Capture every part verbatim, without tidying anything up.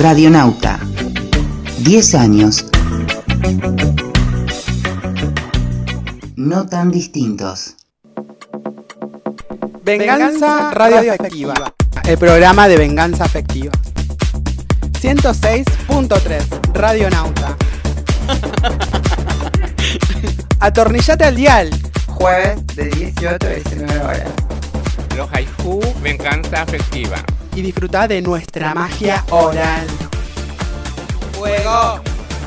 Radionauta. diez años. No tan distintos. Venganza Radioafectiva. El programa de venganza afectiva. ciento seis punto tres Radionauta. Atornillate al dial. Jueves de dieciocho a diecinueve horas. Los haiku, venganza afectiva. Y disfruta de nuestra magia oral. ¡Fuego!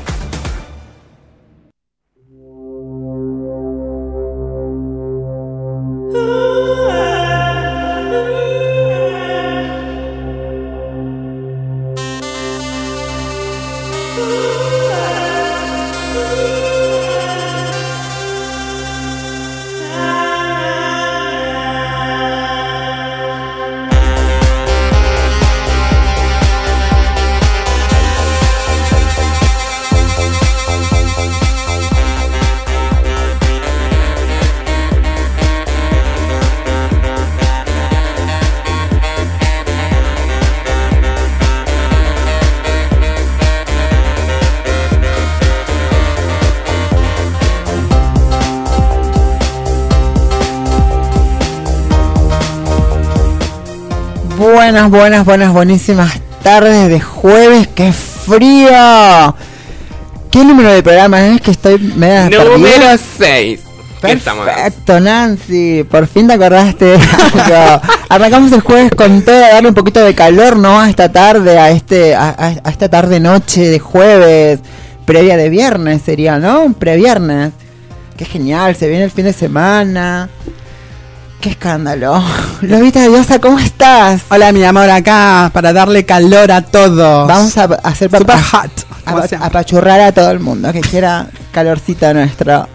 Buenas, buenas, buenas, buenísimas tardes de jueves. ¡Qué frío! ¿Qué número de programa es? Que estoy media Número seis. Perfecto, Nancy. Por fin te acordaste de algo. Arrancamos el jueves con todo, a darle un poquito de calor, ¿no? A esta tarde, a este, a, a, a esta tarde noche de jueves, previa de viernes sería, ¿no? Previernes. Qué genial, se viene el fin de semana. ¡Qué escándalo! Lobita Diosa, ¿cómo estás? Hola, mi amor, acá para darle calor a todos. Vamos a hacer super pa- hot, a, a apachurrar a todo el mundo que quiera calorcito nuestro.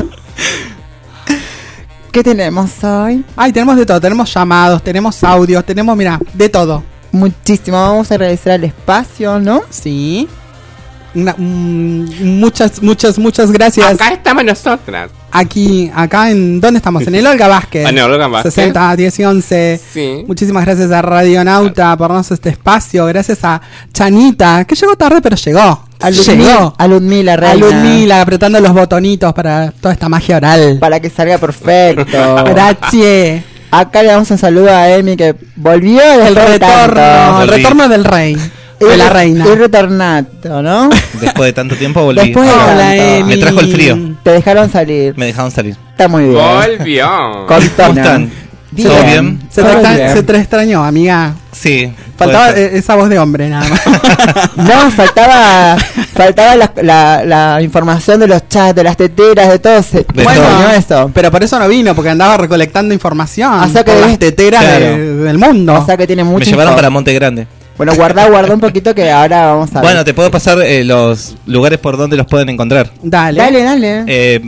¿Qué tenemos hoy? Ay, tenemos de todo, tenemos llamados, tenemos audios, tenemos, mira, de todo. Muchísimo, vamos a agradecer al espacio, ¿no? Sí. Una, mm, muchas, muchas, muchas gracias. Acá estamos nosotras. Aquí, acá en, ¿dónde estamos? En el Olga Vázquez. En el Olga Vázquez. sesenta, diez y once. Sí. Muchísimas gracias a Radionauta por darnos este espacio. Gracias a Chanita, que llegó tarde, pero llegó. A Ludmila, a Ludmila, reina. A Ludmila, apretando los botonitos para toda esta magia oral. Para que salga perfecto. Gracias. Acá le damos un saludo a Emi que volvió El retorno, el retorno del rey. De la reina. Y retornato, ¿no? Después de tanto tiempo volví. Después de Hola, tanto. Me trajo el frío. Te dejaron salir. Me dejaron salir. Está muy bien. Volvió. Con ¿Cómo están? Bien. ¿Todo bien? Se te, extra- se te extrañó, amiga. Sí. Faltaba puede ser. eh, esa voz de hombre, nada más. No, faltaba faltaba la, la, la información de los chats, de las teteras, de todo. Se, De bueno, todo. eso. Pero por eso no vino, porque andaba recolectando información. O sea que por las debes- teteras claro. de- del mundo. O sea que tiene mucho. Me llevaron info. para Monte Grande. Bueno, guarda, guarda un poquito que ahora vamos a ver. Bueno, te puedo pasar eh, los lugares por donde los pueden encontrar. Dale. Dale, dale. Eh,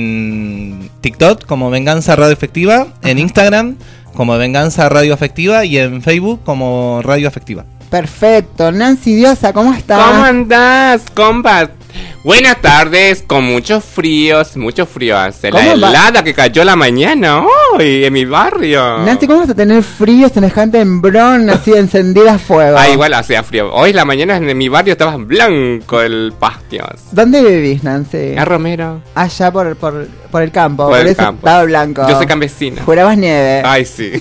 en TikTok como Venganza Radio Afectiva, en Instagram como Venganza Radio Afectiva y en Facebook como Radio Afectiva. Perfecto. Nancy Diosa, ¿cómo estás? ¿Cómo andás, compas? Buenas tardes, con mucho frío, mucho frío hace. La ¿Cómo va? helada que cayó la mañana hoy en mi barrio. Nancy, ¿cómo vas a tener frío semejante embrón así encendida a fuego? Ah, igual hacía frío. Hoy la mañana en mi barrio estaba blanco el patio. ¿Dónde vivís, Nancy? A Romero. Allá por, por, por el campo. Por Por, el eso campo. estaba blanco. Yo soy campesina. Jurabas nieve. Ay, sí.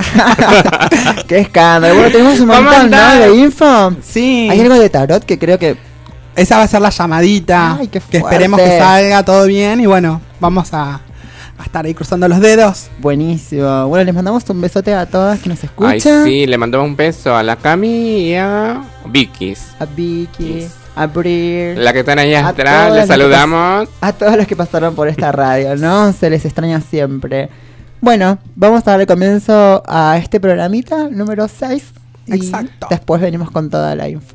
Qué escándalo. Bueno, tenemos un ¿Cómo montón, ¿no? andás? De info. Sí. Hay algo de tarot que creo que... Esa va a ser la llamadita. Ay, qué que esperemos fuerte. que salga todo bien. Y bueno, vamos a, a estar ahí cruzando los dedos. Buenísimo. Bueno, les mandamos un besote a todas que nos escuchan. Ay, sí, le mandamos un beso a la Cami y a Vicky's. A Vicky, a Brir, La que están ahí A atrás, todas les las que saludamos. a todos los que pasaron por esta radio, ¿no? Se les extraña siempre. Bueno, vamos a darle comienzo a este programita número seis. Y Exacto. después venimos con toda la info.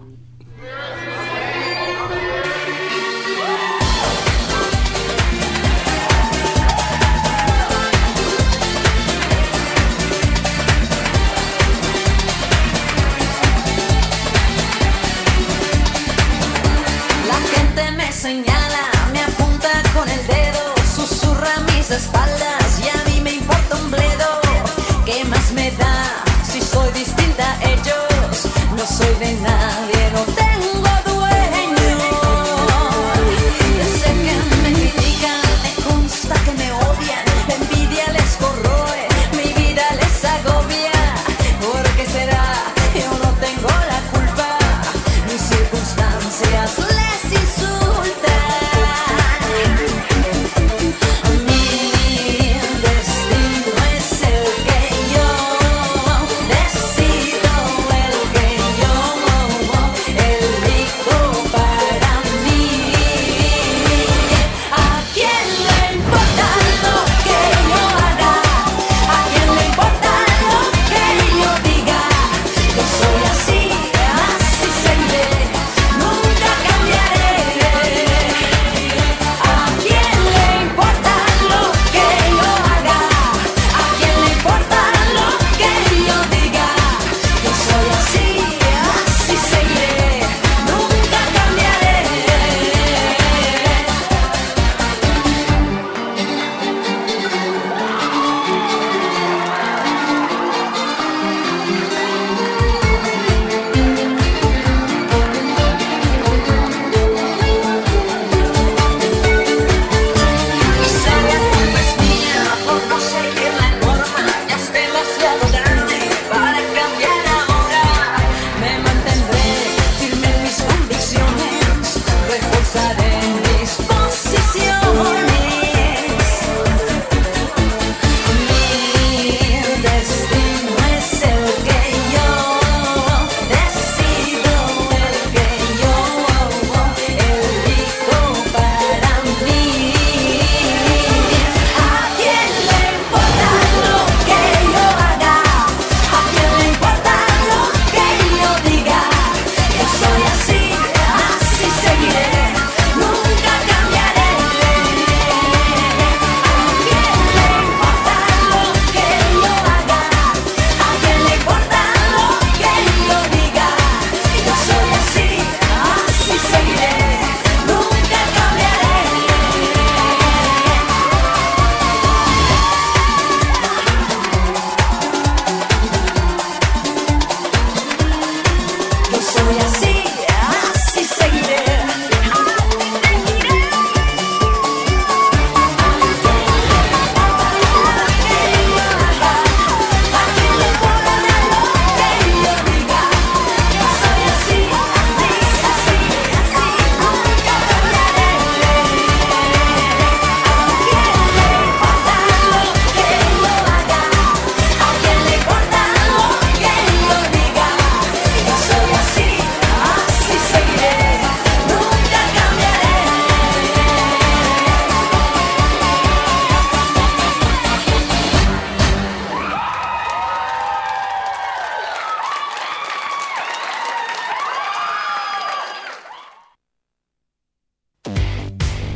La gente me señala, me apunta con el dedo, susurra a mis espaldas y a mí me importa un bledo. ¿Qué más me da si soy distinta a ellos? No soy de nadie, no tengo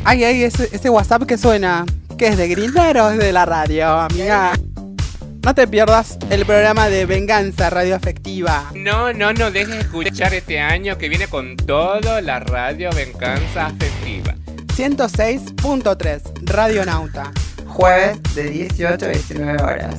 Ay, ay, ese, ese WhatsApp que suena. ¿Qué es de Grindr o es de la radio, amiga? No te pierdas el programa de Venganza Radio Afectiva. No, no, no dejes de escuchar este año que viene con todo la radio Venganza Afectiva. ciento seis punto tres Radio Nauta. Jueves de dieciocho a diecinueve horas.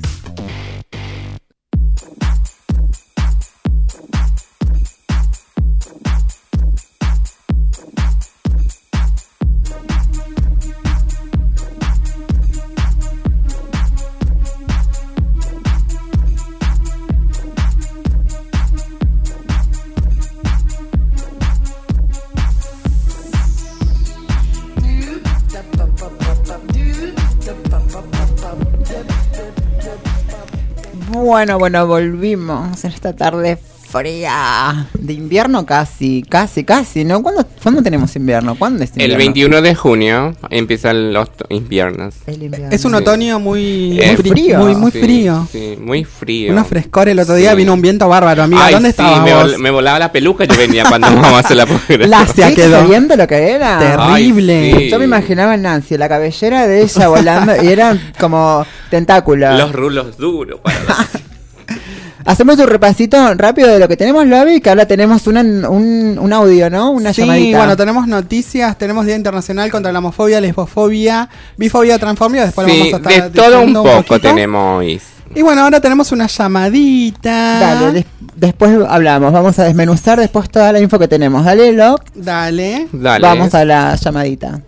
Bueno, bueno, volvimos en esta tarde fría de invierno casi, casi, casi, ¿no? ¿Cuándo, ¿cuándo tenemos invierno? ¿Cuándo es invierno? El veintiuno de junio empiezan los to- inviernos. El invierno. Es un Sí. otoño muy, Eh, muy frío. Muy, muy Sí, frío. Sí, muy frío. Unos frescores. El otro día Sí. vino un viento bárbaro, amiga. Ay, ¿Dónde sí, estabas me, vos? vol- me volaba la peluca, yo venía cuando vamos a hacer la programa. Lacia ¿Sí? quedó. ¿Sabiendo lo que era? Terrible. Ay, sí. Yo me imaginaba a Nancy, la cabellera de ella volando y eran como tentáculos. Los rulos duros para los- Hacemos un repasito rápido de lo que tenemos, Lobby, que ahora tenemos una, un, un audio, ¿no? Una Sí, llamadita. bueno, tenemos noticias, tenemos Día Internacional contra la homofobia, lesbofobia, bifobia, transfobia, después lo Sí, vamos a estar de todo un diciendo poco poquito. tenemos hoy. Y bueno, ahora tenemos una llamadita. Dale, des- después hablamos, vamos a desmenuzar después toda la info que tenemos. Dale, Lob, Dale. Dale. vamos a la llamadita.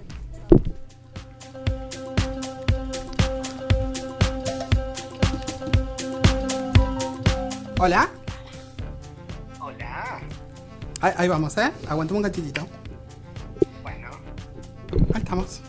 Hola. Ahí, ahí vamos, ¿eh? Aguantemos un cachitito. Bueno. Ahí estamos.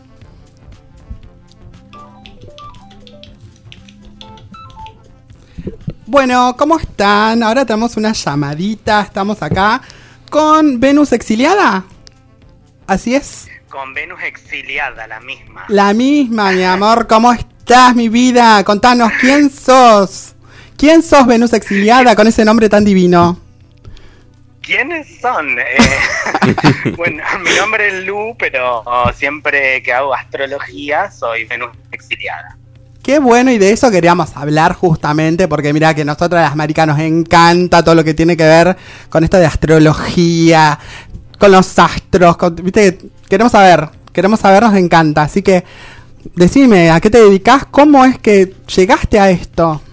Bueno, ¿cómo están? Ahora tenemos una llamadita. Estamos acá con Venus exiliada. Así es. Con Venus exiliada, la misma. La misma, mi amor. ¿Cómo estás, mi vida? Contanos, ¿quién sos? ¿Quién sos, Venus exiliada, con ese nombre tan divino? ¿Quiénes son? Eh, bueno, mi nombre es Lu, pero oh, siempre que hago astrología soy Venus exiliada. Qué bueno, y de eso queríamos hablar justamente, porque mira que nosotras las maricas nos encanta todo lo que tiene que ver con esto de astrología, con los astros, con- viste, queremos saber, queremos saber, nos encanta, así que decime, ¿a qué te dedicas? ¿Cómo es que llegaste a esto?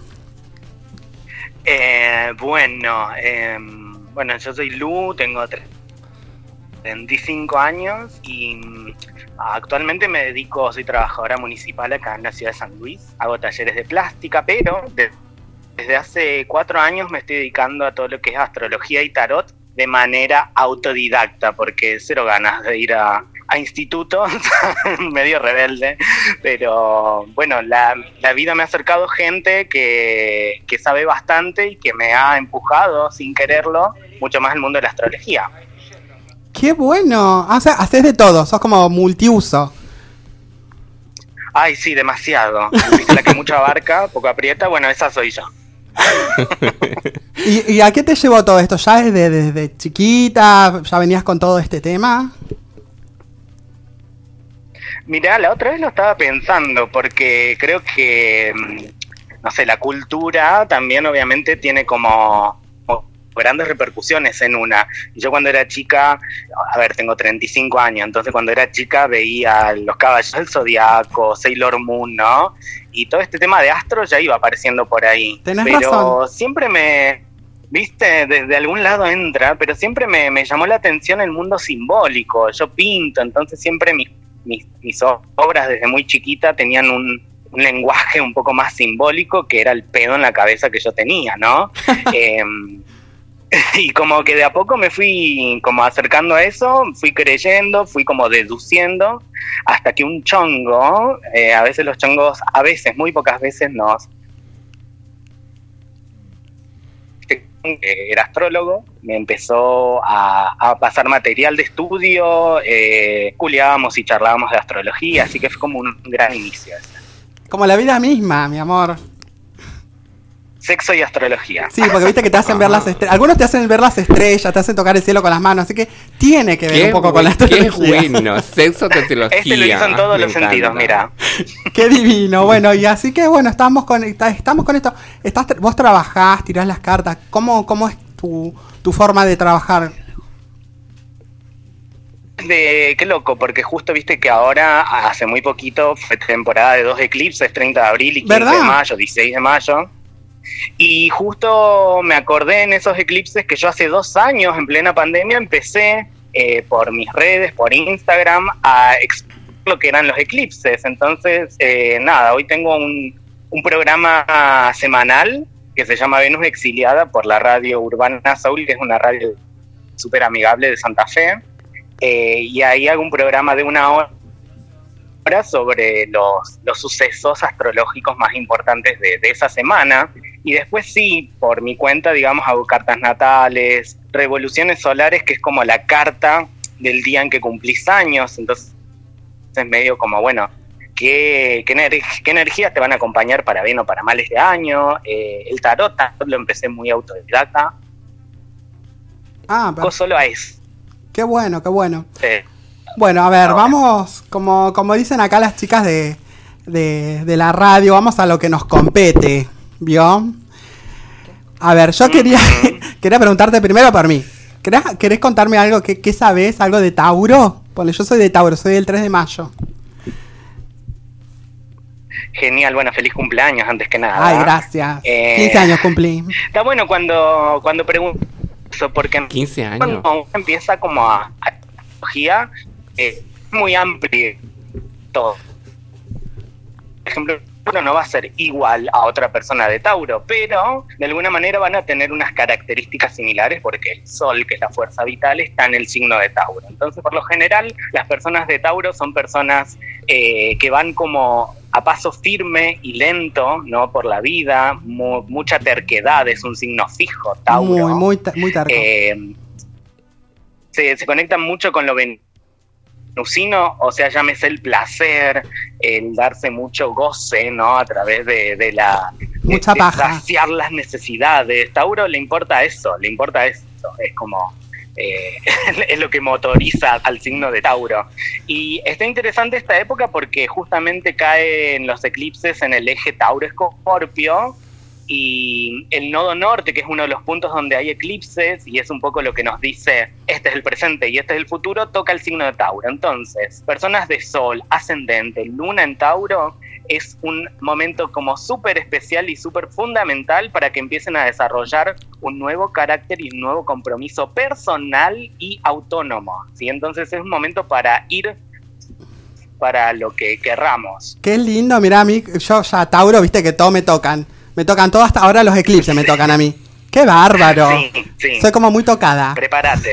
Eh, bueno, eh, bueno, yo soy Lu, tengo treinta y cinco años y mm, actualmente me dedico, soy trabajadora municipal acá en la ciudad de San Luis, hago talleres de plástica, pero de- desde hace cuatro años me estoy dedicando a todo lo que es astrología y tarot de manera autodidacta, porque cero ganas de ir a, a instituto, medio rebelde, pero bueno, la, la vida me ha acercado gente que, que sabe bastante y que me ha empujado sin quererlo mucho más al mundo de la astrología. Qué bueno, o sea, haces de todo, sos como multiuso. Ay, sí, demasiado. Viste, la que mucho abarca, poco aprieta, bueno, esa soy yo. ¿Y, y a qué te llevó todo esto? ¿Ya desde, desde chiquita? ¿Ya venías con todo este tema? Mirá, la otra vez lo estaba pensando, porque creo que, mm, no sé, la cultura también obviamente tiene como, como grandes repercusiones en una. Y yo cuando era chica, a ver, tengo treinta y cinco años, entonces cuando era chica veía Los Caballeros del Zodiaco, Sailor Moon, ¿no? Y todo este tema de astro ya iba apareciendo por ahí. Tenés pero razón. siempre me... Viste, desde algún lado entra, pero siempre me, me llamó la atención el mundo simbólico. Yo pinto, entonces siempre mis, mis, mis obras desde muy chiquita tenían un, un lenguaje un poco más simbólico, que era el pedo en la cabeza que yo tenía, ¿no? eh, y como que de a poco me fui como acercando a eso, fui creyendo, fui como deduciendo, hasta que un chongo, eh, a veces los chongos, a veces, muy pocas veces nos... que era astrólogo, me empezó a, a pasar material de estudio, eh, culiábamos y charlábamos de astrología, así que fue como un gran inicio. Como la vida misma, mi amor. Sexo y astrología. Sí, porque viste que te hacen ver las estrellas. Algunos te hacen ver las estrellas, te hacen tocar el cielo con las manos, así que tiene que ver Qué un poco con la buen- astrología. Qué bueno, sexo, astrología. Este lo hizo en todos Me los sentidos, encanta. mira. Qué divino. Bueno, y así que bueno, estamos con estamos con esto. Estás tra- vos trabajás, tirás las cartas. ¿Cómo cómo es tu tu forma de trabajar? De, qué loco, porque justo viste que ahora, hace muy poquito, fue temporada de dos eclipses, treinta de abril y quince ¿Verdad? de mayo, dieciséis de mayo. Y justo me acordé en esos eclipses que yo hace dos años, en plena pandemia, empecé eh, por mis redes, por Instagram, a explicar lo que eran los eclipses. Entonces, eh, nada, hoy tengo un, un programa semanal que se llama Venus Exiliada por la radio Urbana Soul, que es una radio súper amigable de Santa Fe. Eh, y ahí hago un programa de una hora sobre los, los sucesos astrológicos más importantes de, de esa semana. Y después sí, por mi cuenta, digamos, hago cartas natales, revoluciones solares, que es como la carta del día en que cumplís años. Entonces es medio como, bueno, ¿qué, qué, ener- qué energías te van a acompañar para bien o para mal este año? Eh, el tarot lo empecé muy autodidacta. Ah, pero, Solo a eso. qué bueno, qué bueno. Eh, Bueno, a ver, Ahora. vamos, como, como dicen acá las chicas de, de, de la radio, vamos a lo que nos compete, ¿vio? A ver, yo quería, quería preguntarte primero por mí. ¿Querés, querés contarme algo? ¿Qué, qué sabés? ¿Algo de Tauro? Bueno, yo soy de Tauro, soy del tres de mayo. Genial, bueno, feliz cumpleaños antes que nada. Ay, gracias. Eh, quince años cumplí. Está bueno cuando, cuando pregunto eso, porque quince años. cuando uno empieza como a, a astrología, eh, es muy amplio todo. Por ejemplo, uno no va a ser igual a otra persona de Tauro, pero de alguna manera van a tener unas características similares porque el Sol, que es la fuerza vital, está en el signo de Tauro. Entonces, por lo general, las personas de Tauro son personas eh, que van como a paso firme y lento, ¿no? Por la vida, mu- mucha terquedad, es un signo fijo, Tauro. Muy, muy, ta- muy tarco. Eh, se, se conectan mucho con lo venusino, o sea, llámese el placer, el darse mucho goce, ¿no? A través de, de la... Mucha de, de paja. saciar las necesidades. Tauro le importa eso, le importa eso. Es como... eh, es lo que motoriza al signo de Tauro. Y está interesante esta época porque justamente cae en los eclipses en el eje Tauro-Escorpio, y el nodo norte, que es uno de los puntos donde hay eclipses, y es un poco lo que nos dice, este es el presente y este es el futuro, toca el signo de Tauro. Entonces, personas de Sol, ascendente, Luna en Tauro, es un momento como súper especial y súper fundamental para que empiecen a desarrollar un nuevo carácter y un nuevo compromiso personal y autónomo, ¿sí? Entonces es un momento para ir para lo que querramos. Qué lindo, mirá, a mí, yo ya Tauro, viste que todo me tocan. Me tocan todo, hasta ahora los eclipses me tocan a mí. ¡Qué bárbaro! Sí, sí. Soy como muy tocada. Prepárate.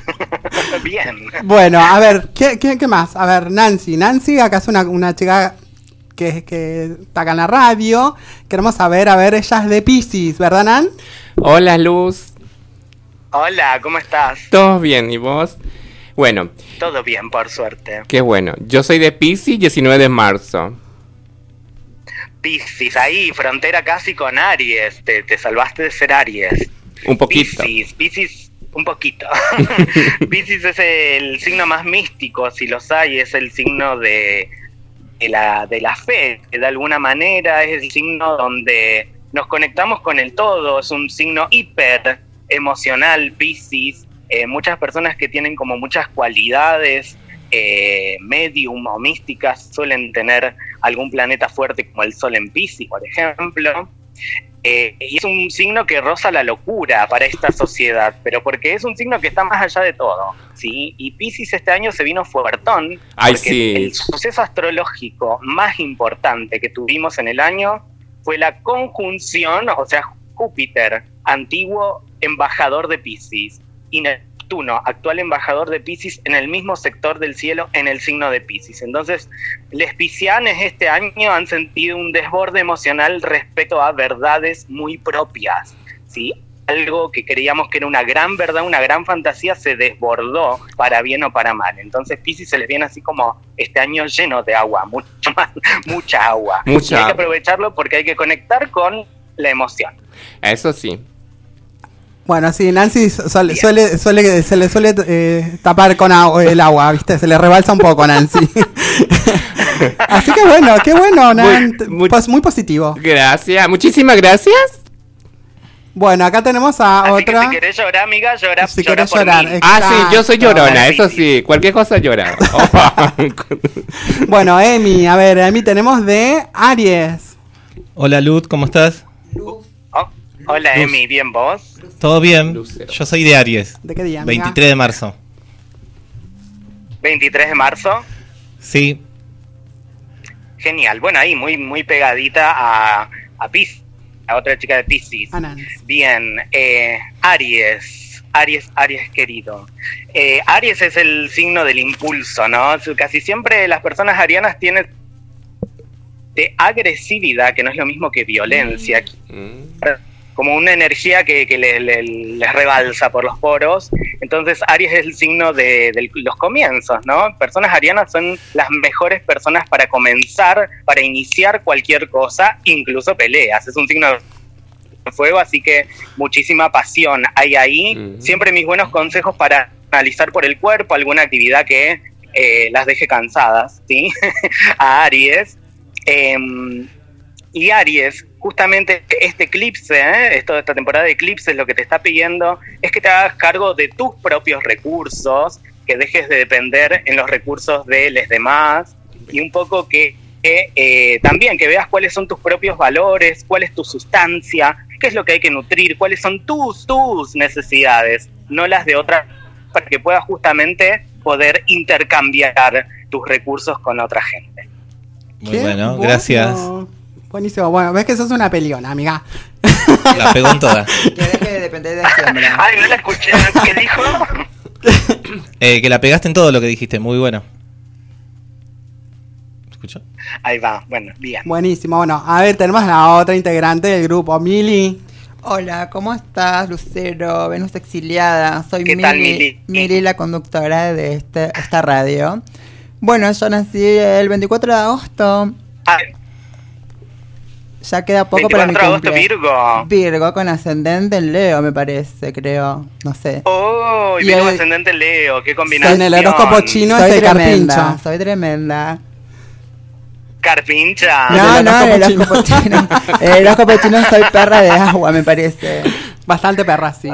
Bien. Bueno, a ver, ¿qué, qué, qué más? A ver, Nancy. Nancy, acá es una, una chica que, que está acá en la radio. Queremos saber, a ver, ella es de Piscis, ¿verdad, Nan? Hola, Luz. Hola, ¿cómo estás? ¿Todo bien? ¿Y vos? Bueno, Todo bien, por suerte. qué bueno. Yo soy de Piscis, diecinueve de marzo. Piscis, ahí, frontera casi con Aries. Te, te salvaste de ser Aries. Un poquito. Piscis, Piscis, un poquito. Piscis es el signo más místico, si los hay, es el signo de, de, la, de la fe. De alguna manera es el signo donde nos conectamos con el todo, es un signo hiper emocional, Piscis. Eh, muchas personas que tienen como muchas cualidades eh, medium o místicas suelen tener algún planeta fuerte como el Sol en Piscis, por ejemplo. Eh, y es un signo que roza la locura para esta sociedad, pero porque es un signo que está más allá de todo, ¿sí? Y Piscis este año se vino fuertón, Ay, porque sí. el suceso astrológico más importante que tuvimos en el año fue la conjunción, o sea, Júpiter, antiguo embajador de Piscis, y Neptuno, actual embajador de Piscis, en el mismo sector del cielo, en el signo de Piscis. Entonces, les piscianes este año han sentido un desborde emocional respecto a verdades muy propias, ¿sí? Algo que creíamos que era una gran verdad, una gran fantasía, se desbordó para bien o para mal. Entonces, Piscis se les viene así como este año lleno de agua, mucho más, mucha agua. Mucha Y hay que agua. aprovecharlo porque hay que conectar con la emoción. Eso sí. Bueno, sí, Nancy suele, suele, suele, se le suele eh, tapar con agua, el agua, ¿viste? Se le rebalsa un poco a Nancy. Así que bueno, qué bueno, Nancy. Muy, muy, pues muy positivo. Gracias, muchísimas gracias. Bueno, acá tenemos a Así otra. que si querés llorar, amiga, llora, Si llora querés por llorar, mí. eh. Ah, sí, yo soy llorona, Exacto. eso sí, cualquier cosa llora. Bueno, Emi, a ver, Emi, tenemos de Aries. Hola Luz, ¿cómo estás? Oh, hola, Luz. Emi, ¿bien vos? ¿Todo bien? Lucero. Yo soy de Aries. ¿De qué día, amiga? veintitrés de marzo. veintitrés de marzo. Sí. Genial. Bueno, ahí muy muy pegadita a, a Piscis, a otra chica de Piscis. A Nancy. Bien, eh, Aries. Aries, Aries querido. Eh, Aries es el signo del impulso, ¿no? Casi siempre las personas arianas tienen de agresividad, que no es lo mismo que violencia. Mm. Como una energía que, que le, le, les rebalsa por los poros. Entonces Aries es el signo de, de los comienzos, ¿no? Personas arianas son las mejores personas para comenzar, para iniciar cualquier cosa, incluso peleas. Es un signo de fuego, así que muchísima pasión hay ahí. Mm. Siempre mis buenos consejos para analizar por el cuerpo alguna actividad que eh, las deje cansadas, ¿sí? A Aries. Eh, y Aries, justamente este eclipse, ¿eh? Esto, esta temporada de eclipses, lo que te está pidiendo es que te hagas cargo de tus propios recursos, que dejes de depender en los recursos de los demás, y un poco que, que eh, también que veas cuáles son tus propios valores, cuál es tu sustancia, qué es lo que hay que nutrir, cuáles son tus, tus necesidades, no las de otras, para que puedas justamente poder intercambiar tus recursos con otra gente. Muy Qué bueno, bueno. gracias. Buenísimo. Bueno, ves que sos una peliona, amiga. La pegó en toda. Que deje de depender de siembra. Ay, no la escuché, ¿qué dijo? Eh, que la pegaste en todo lo que dijiste, muy bueno. ¿Escuchó? Ahí va, bueno, bien. Buenísimo. Bueno, a ver, tenemos a la otra integrante del grupo, Mili. Hola, ¿cómo estás, Lucero? Venus exiliada. Soy ¿Qué Mili, tal, Mili? Mili, la conductora de este, esta radio. Bueno, yo nací el veinticuatro de agosto. Ah, Ya queda poco para mi veinticuatro de cumple. agosto, Virgo. Virgo con ascendente en Leo, me parece, creo. No sé. Oh, y Y Virgo el- ascendente Leo, qué En combinación. el horóscopo chino soy es de tremenda, Carpincho. soy tremenda. Carpincha. del No, no, en el horóscopo horóscopo chino. En el horóscopo chino soy perra de agua, me parece. Bastante perra, sí.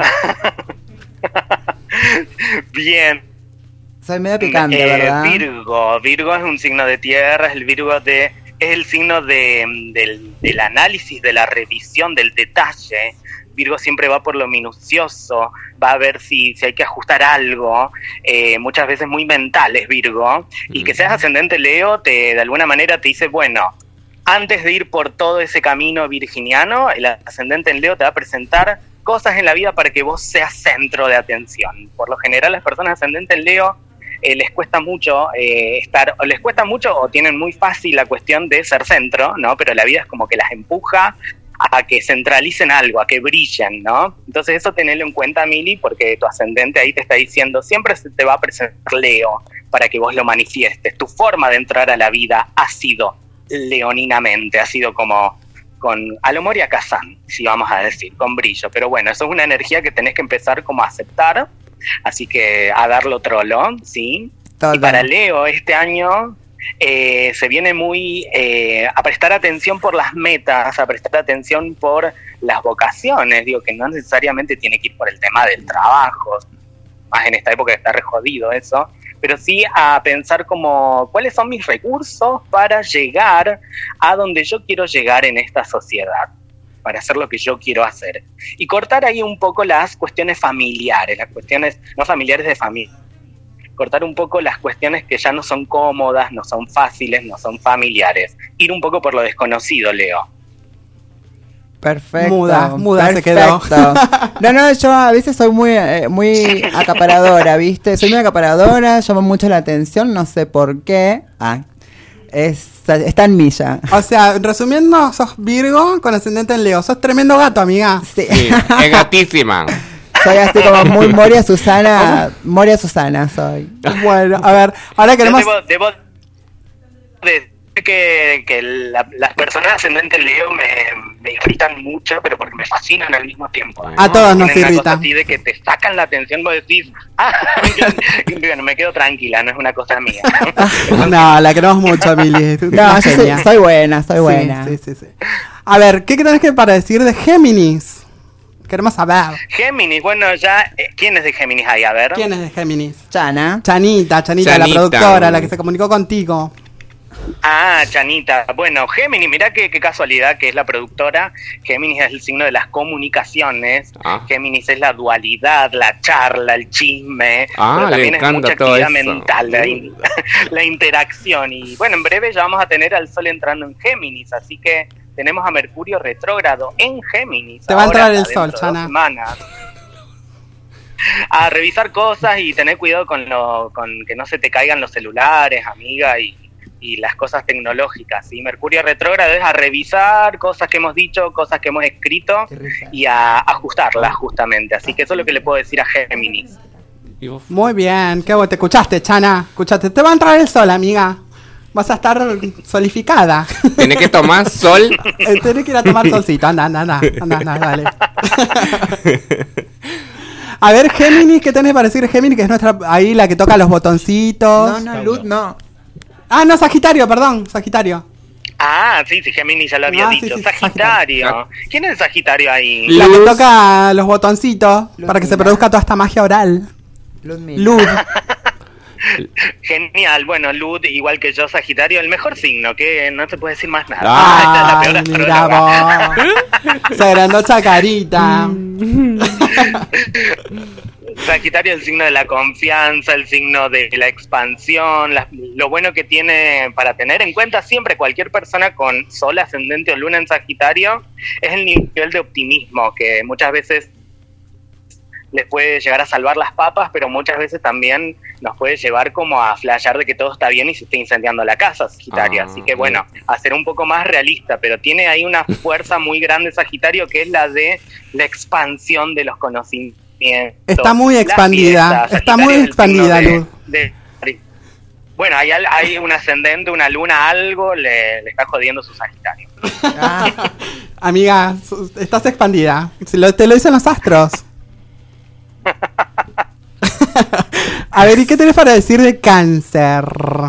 Bien. Soy medio picante, Eh, ¿verdad? Virgo. Virgo es un signo de tierra, es el Virgo de, es el signo de, del, del análisis, de la revisión, del detalle. Virgo siempre va por lo minucioso, va a ver si, si hay que ajustar algo, eh, muchas veces muy mental es Virgo, y que seas ascendente Leo, te de alguna manera te dice, bueno, antes de ir por todo ese camino virginiano, el ascendente en Leo te va a presentar cosas en la vida para que vos seas centro de atención. Por lo general las personas ascendentes en Leo eh, les cuesta mucho eh, estar, o les cuesta mucho o tienen muy fácil la cuestión de ser centro, ¿no? Pero la vida es como que las empuja a que centralicen algo, a que brillen, ¿no? Entonces eso tenelo en cuenta, Mili, porque tu ascendente ahí te está diciendo, siempre se te va a presentar Leo para que vos lo manifiestes. Tu forma de entrar a la vida ha sido leoninamente, ha sido como con a lo Moria Kazan, si vamos a decir, con brillo. Pero bueno, eso es una energía que tenés que empezar como a aceptar, así que a darlo trolo, ¿sí? Todo. Y para Leo este año eh, se viene muy eh, a prestar atención por las metas, a prestar atención por las vocaciones, digo que no necesariamente tiene que ir por el tema del trabajo, más en esta época está re jodido eso, pero sí a pensar como cuáles son mis recursos para llegar a donde yo quiero llegar en esta sociedad, para hacer lo que yo quiero hacer. Y cortar ahí un poco las cuestiones familiares, las cuestiones no familiares de familia, cortar un poco las cuestiones que ya no son cómodas, no son fáciles, no son familiares. Ir un poco por lo desconocido, Leo. Perfecto. Muda, muda se perfecto. quedó. No, no, yo a veces soy muy, eh, muy acaparadora, ¿viste? Soy muy acaparadora, llamo mucho la atención, no sé por qué. Ah, es, está en mí ya. O sea, resumiendo, sos Virgo con ascendente en Leo. Sos tremendo gato, amiga. Sí. Sí, es gatísima. Soy así como muy Moria Susana, Moria Susana soy. Bueno, a ver, ahora Yo queremos... debo, debo que, que la- las personas ascendentes Leo me, me irritan mucho, pero porque me fascinan al mismo tiempo. A todos nos Tienen una irrita. cosa así de que te sacan la atención, vos decís, ah, bueno, me quedo tranquila, no es una cosa mía. No, la queremos mucho, Emily. Es No, una yo soy, genia. soy buena, soy Sí, buena. Sí, sí, sí. A ver, ¿qué tenés que para decir de Géminis? Queremos saber. Géminis, bueno, ya, eh, ¿quién es de Géminis ahí? A ver. ¿Quién es de Géminis? Chana. Chanita, Chanita, la Chanita. productora, la que se comunicó contigo. Ah, Chanita. Bueno, Géminis, mirá qué, qué casualidad que es la productora. Géminis es el signo de las comunicaciones. Ah. Géminis es la dualidad, la charla, el chisme. Ah, pero le también es encanta mucha todo actividad eso. mental, la, in- la interacción. Y bueno, en breve ya vamos a tener al Sol entrando en Géminis, así que tenemos a Mercurio retrógrado en Géminis. Te va a ahora, entrar el dentro Sol, de dos Chana. semanas. A revisar cosas y tener cuidado con lo, con que no se te caigan los celulares, amiga, y, y las cosas tecnológicas. ¿Sí? Mercurio retrógrado es a revisar cosas que hemos dicho, cosas que hemos escrito Qué risa. y a ajustarlas justamente. Así que eso es lo que le puedo decir a Géminis. Y vos- Muy bien, qué bueno, te escuchaste, Chana. Escuchaste, te va a entrar el sol, amiga. Vas a estar solificada. Tenés que tomar sol. Eh, Tenés que ir a tomar solcito. Anda, anda, anda, anda, anda, dale. A ver, Géminis, ¿qué tenés para decir Géminis? Que es nuestra, ahí la que toca los botoncitos. No, no, Luz, no. Ah, no, Sagitario, perdón, Sagitario. Ah, sí, sí, Géminis ya lo había Ah, sí, dicho. sí, Sagitario. Sagitario. ¿Quién es el Sagitario ahí? La que Luz. toca los botoncitos Luz, para que se mira. produzca toda esta magia oral. Luz, mira. Luz. Genial, bueno, Lud, igual que yo, Sagitario, el mejor signo, que no se puede decir más nada. Ah, Esta es la Ay, peor mira astróloga. vos. Se agrandó Chacarita. Sagitario, el signo de la confianza, el signo de la expansión, la- lo bueno que tiene para tener en cuenta siempre cualquier persona con Sol, ascendente o luna en Sagitario, es el nivel de optimismo que muchas veces les puede llegar a salvar las papas, pero muchas veces también nos puede llevar como a flashear de que todo está bien y se está incendiando la casa, Sagitario. Ah, Así que bueno, a ser un poco más realista, pero tiene ahí una fuerza muy grande Sagitario, que es la de la expansión de los conocimientos. Está muy la expandida, fiesta. está Sagitario muy es el expandida, signo de- Luz. de- bueno, hay, al- hay un ascendente, una luna, algo le, le está jodiendo su Sagitario. Ah, Amiga, su- estás expandida. Si lo- te lo dicen los astros. A ver, ¿y qué tenés para decir de Cáncer?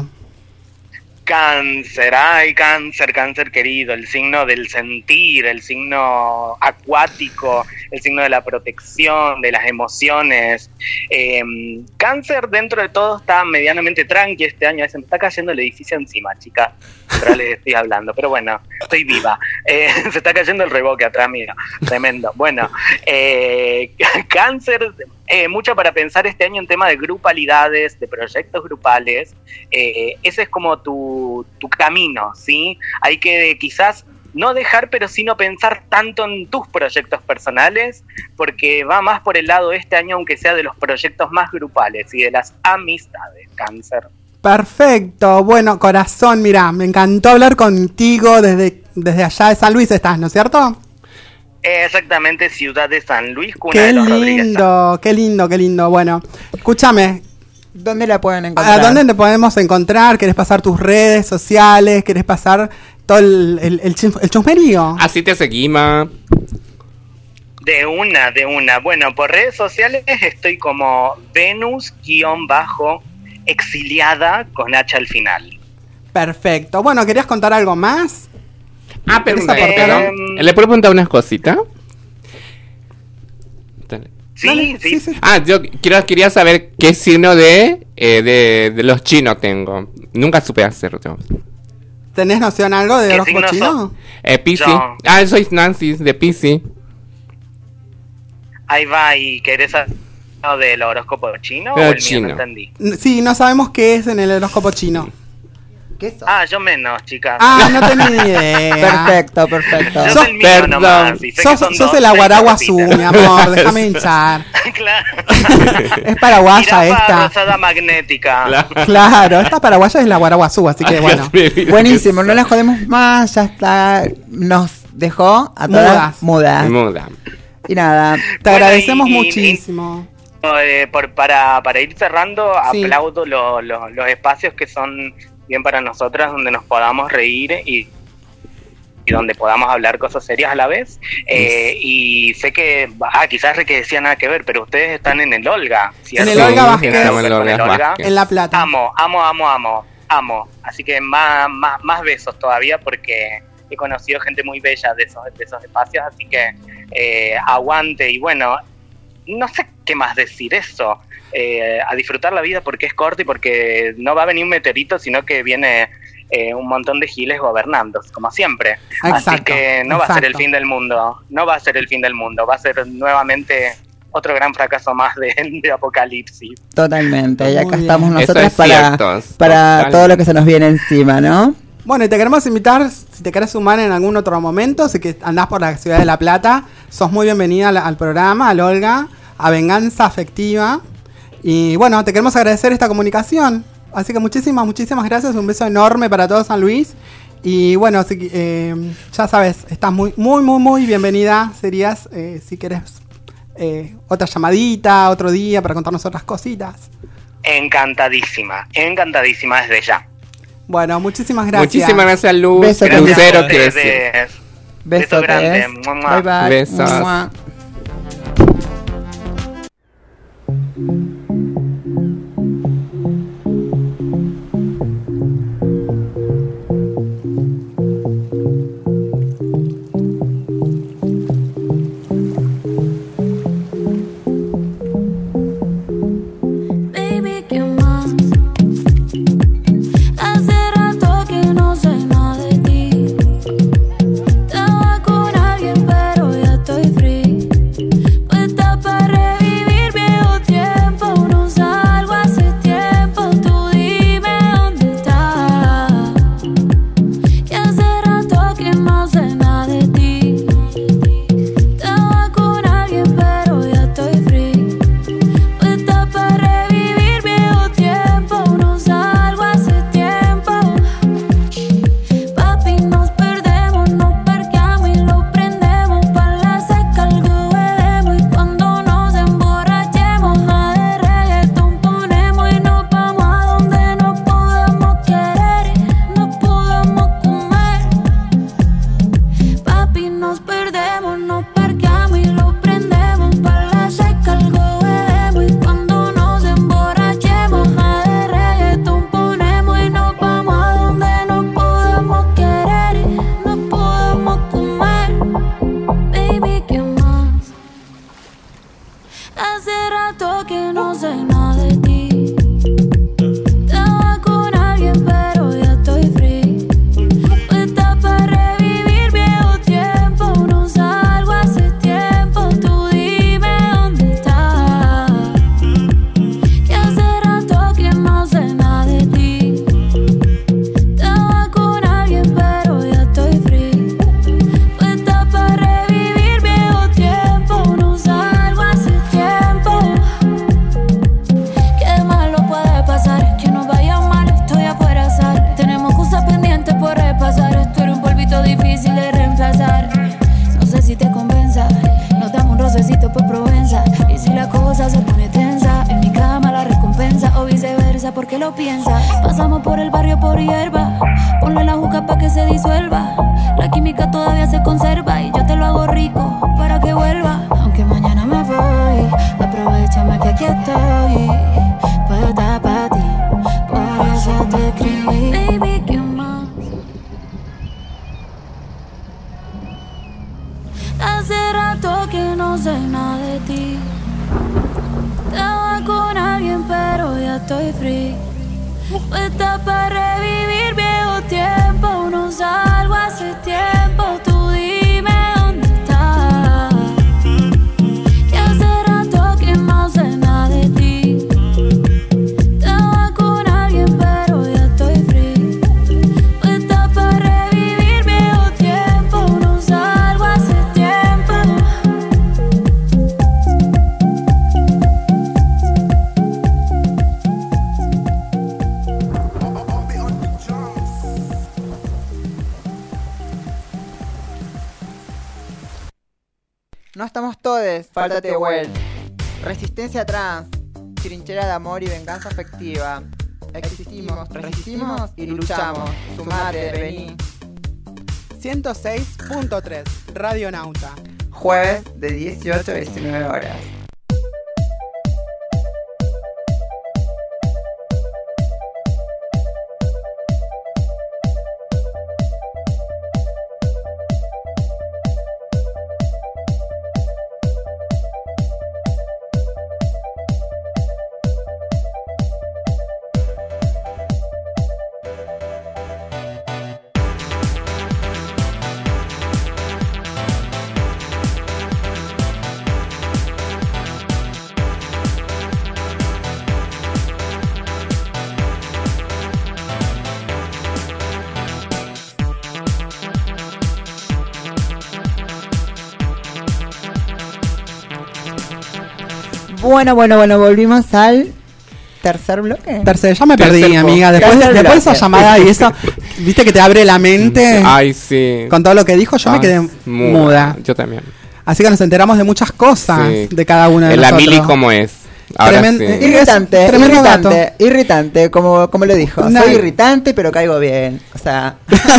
Cáncer, ay, cáncer, cáncer querido, el signo del sentir, el signo acuático, el signo de la protección, de las emociones. Eh, cáncer dentro de todo está medianamente tranqui este año, se me está cayendo el edificio encima, chicas, pero les estoy hablando, pero bueno, estoy viva. Eh, se está cayendo el reboque atrás, mira, tremendo. Bueno, eh, cáncer, eh, mucho para pensar este año en tema de grupalidades, de proyectos grupales. Eh, ese es como tu, tu camino, ¿sí? Hay que quizás no dejar, pero sí no pensar tanto en tus proyectos personales, porque va más por el lado este año, aunque sea de los proyectos más grupales y de las amistades, Cáncer. Perfecto. Bueno, corazón, mira, me encantó hablar contigo desde, desde allá de San Luis estás, ¿no es cierto? Exactamente, ciudad de San Luis, cuna Qué de los Rodríguez. lindo, qué lindo, qué lindo. Bueno, escúchame, ¿dónde la pueden encontrar? ¿a dónde te podemos encontrar? ¿Querés pasar tus redes sociales? ¿Querés pasar todo el, el, el, chim- el chusmerío? Así te seguimos. De una, de una. Bueno, por redes sociales estoy como Venus-exiliada con H al final. Perfecto. Bueno, ¿querías contar algo más? Ah, pero ¿Querés aportar? eh, ¿le puedo preguntar unas cositas? Dale. Sí, Dale, sí. sí. Ah, yo quiero, quería saber qué signo de, eh, de, de los chinos tengo. Nunca supe hacerlo. ¿Tenés noción algo de ¿Qué horóscopo signo chino? sos? Eh, Piscis. Yo. Ah, soy Nancy, de Piscis. Ahí va, ¿y querés saber del horóscopo chino Pero o el mío? chino. No entendí. N- Sí, no sabemos qué es en el horóscopo chino. ¿Qué sos? Ah, yo menos, chicas. Ah, no tenía ni idea. Perfecto, perfecto. Yo sos- soy el mío perdón. nomás, y sé que Sos, son sos dos, el seis aguaraguazú, cositas. mi amor, déjame hinchar. Claro. Es paraguaya Jirafa esta. rosada magnética. Claro, esta paraguaya es la guaraguazú, así que bueno. Buenísimo, no la jodemos más, ya está. Nos dejó a todas mudas. Muda. Y nada, Te Bueno, agradecemos y- y- muchísimo. Eh, por, para, para ir cerrando, Sí. aplaudo lo- lo- los espacios que son bien para nosotras, donde nos podamos reír y, y donde podamos hablar cosas serias a la vez. Eh, y sé que, ah, quizás que decía nada que ver, pero ustedes están en el Olga, ¿cierto? En el Olga Sí, Vázquez. estamos en el Con el Olga Olga. Vázquez. En La Plata. Amo, amo, amo, amo, amo. Así que más, más, más besos todavía, porque he conocido gente muy bella de esos, de esos espacios, así que eh, aguante. Y bueno, no sé qué más decir eso. Eh, a disfrutar la vida porque es corta y porque no va a venir un meteorito, sino que viene eh, un montón de giles gobernando, como siempre. Exacto, Así que no va a ser el exacto. fin del mundo, no va a ser el fin del mundo, va a ser nuevamente otro gran fracaso más de, de Apocalipsis. Totalmente, y Muy acá bien. estamos Eso nosotras es para, cierto, para totalmente. todo lo que se nos viene encima, ¿no? Bueno, y te queremos invitar, si te querés sumar en algún otro momento, si que andás por la ciudad de La Plata, sos muy bienvenida al, al programa, al Olga, a Venganza Afectiva. Y bueno, te queremos agradecer esta comunicación. Así que muchísimas, muchísimas gracias. Un beso enorme para todo San Luis. Y bueno, si, eh, ya sabes, estás muy, muy, muy, muy bienvenida. Serías, eh, si querés, eh, otra llamadita, otro día para contarnos otras cositas. Encantadísima, encantadísima desde ya. Bueno, muchísimas gracias. Muchísimas gracias, Luz. Beso, Gracias Lucero, a quiere decir. ustedes. Besos. Beso grande. Mua, mua. Bye bye. Besos. Mua. Baby, ¿qué más? Hace rato que no sé nada de ti. Estaba con alguien, pero ya estoy free. Puesta para revivir viejo tiempo. No salgo hace tiempo. Tú dime dónde estás. Que hace rato que no sé nada de ti. Estaba con alguien, pero ya estoy free. Puesta para revivir viejo tiempo. No salgo hace tiempo. Papi, nos perdemos, nos parqueamos y lo prendemos. Pa' la seca algo bebemos. Y cuando nos emborrachemos, a de reggaetón ponemos. Y nos vamos a donde nos podamos querer, nos podamos comer. Papi, nos perdemos, nos parqueamos y lo prendemos. Pa' la seca algo bebemos. Y cuando nos emborrachemos, a de reggaetón ponemos. Y nos vamos a donde nos podamos querer, nos podamos comer. Baby, ¿qué más? Hace rato que no sé nada de ti. Estaba con alguien, pero ya estoy free. Puesta para revivir viejo tiempo. No salgo hace tiempo. Tú dime dónde estás. Que hace rato que no sé nada de ti. Estaba con alguien, pero ya estoy free. Puesta para revivir viejo tiempo. No salgo hace tiempo. ¿Qué malo puede pasar? Que nos vaya mal, estoy afuera azar. Tenemos cosas pendientes por repasar. Esto era un polvito difícil de reemplazar. No sé si te convenza. Nos damos un rocecito por Provenza. Y si la cosa se pone tensa, en mi cama la recompensa. O viceversa, porque lo piensa. Pasamos por el barrio por hierba. Ponle la juca pa' que se disuelva. La química todavía se conserva. Y yo te lo hago rico para que vuelva. Aunque mañana me voy, aprovechame que aquí estoy. Puesta pa' ti, por eso te escribí. Baby, ¿qué más? Hace rato que no sé nada de ti. Estaba con alguien, pero ya estoy free. Puesta para revivir viejo tiempo. No salgo hace tiempo. Tú dime dónde estás. Que hace rato que no sé nada de ti. Estaba con alguien, pero ya estoy free. Puesta para revivir viejo tiempo. No salgo hace tiempo. No estamos todes, fáltate well. Resistencia trans, trinchera de amor y venganza afectiva. Existimos, resistimos y luchamos. Sumate, vení. ciento seis punto tres Radio Nauta. Jueves de dieciocho a diecinueve horas. Bueno, bueno, bueno, volvimos al tercer bloque. Tercer, ya me Tercer perdí, po- amiga. Después, Tercer después de esa bloque. llamada y eso, viste que te abre la mente Ay, sí. con todo lo que dijo, yo me Ay, quedé muda. Yo también. Así que nos enteramos de muchas cosas Sí. de cada uno de La nosotros. Mili, ¿cómo es? Ahora Tremen- sí. eh, Irritante, Tremendo irritante, irritante, como, como lo dijo. No. Soy irritante, pero caigo bien. O sea,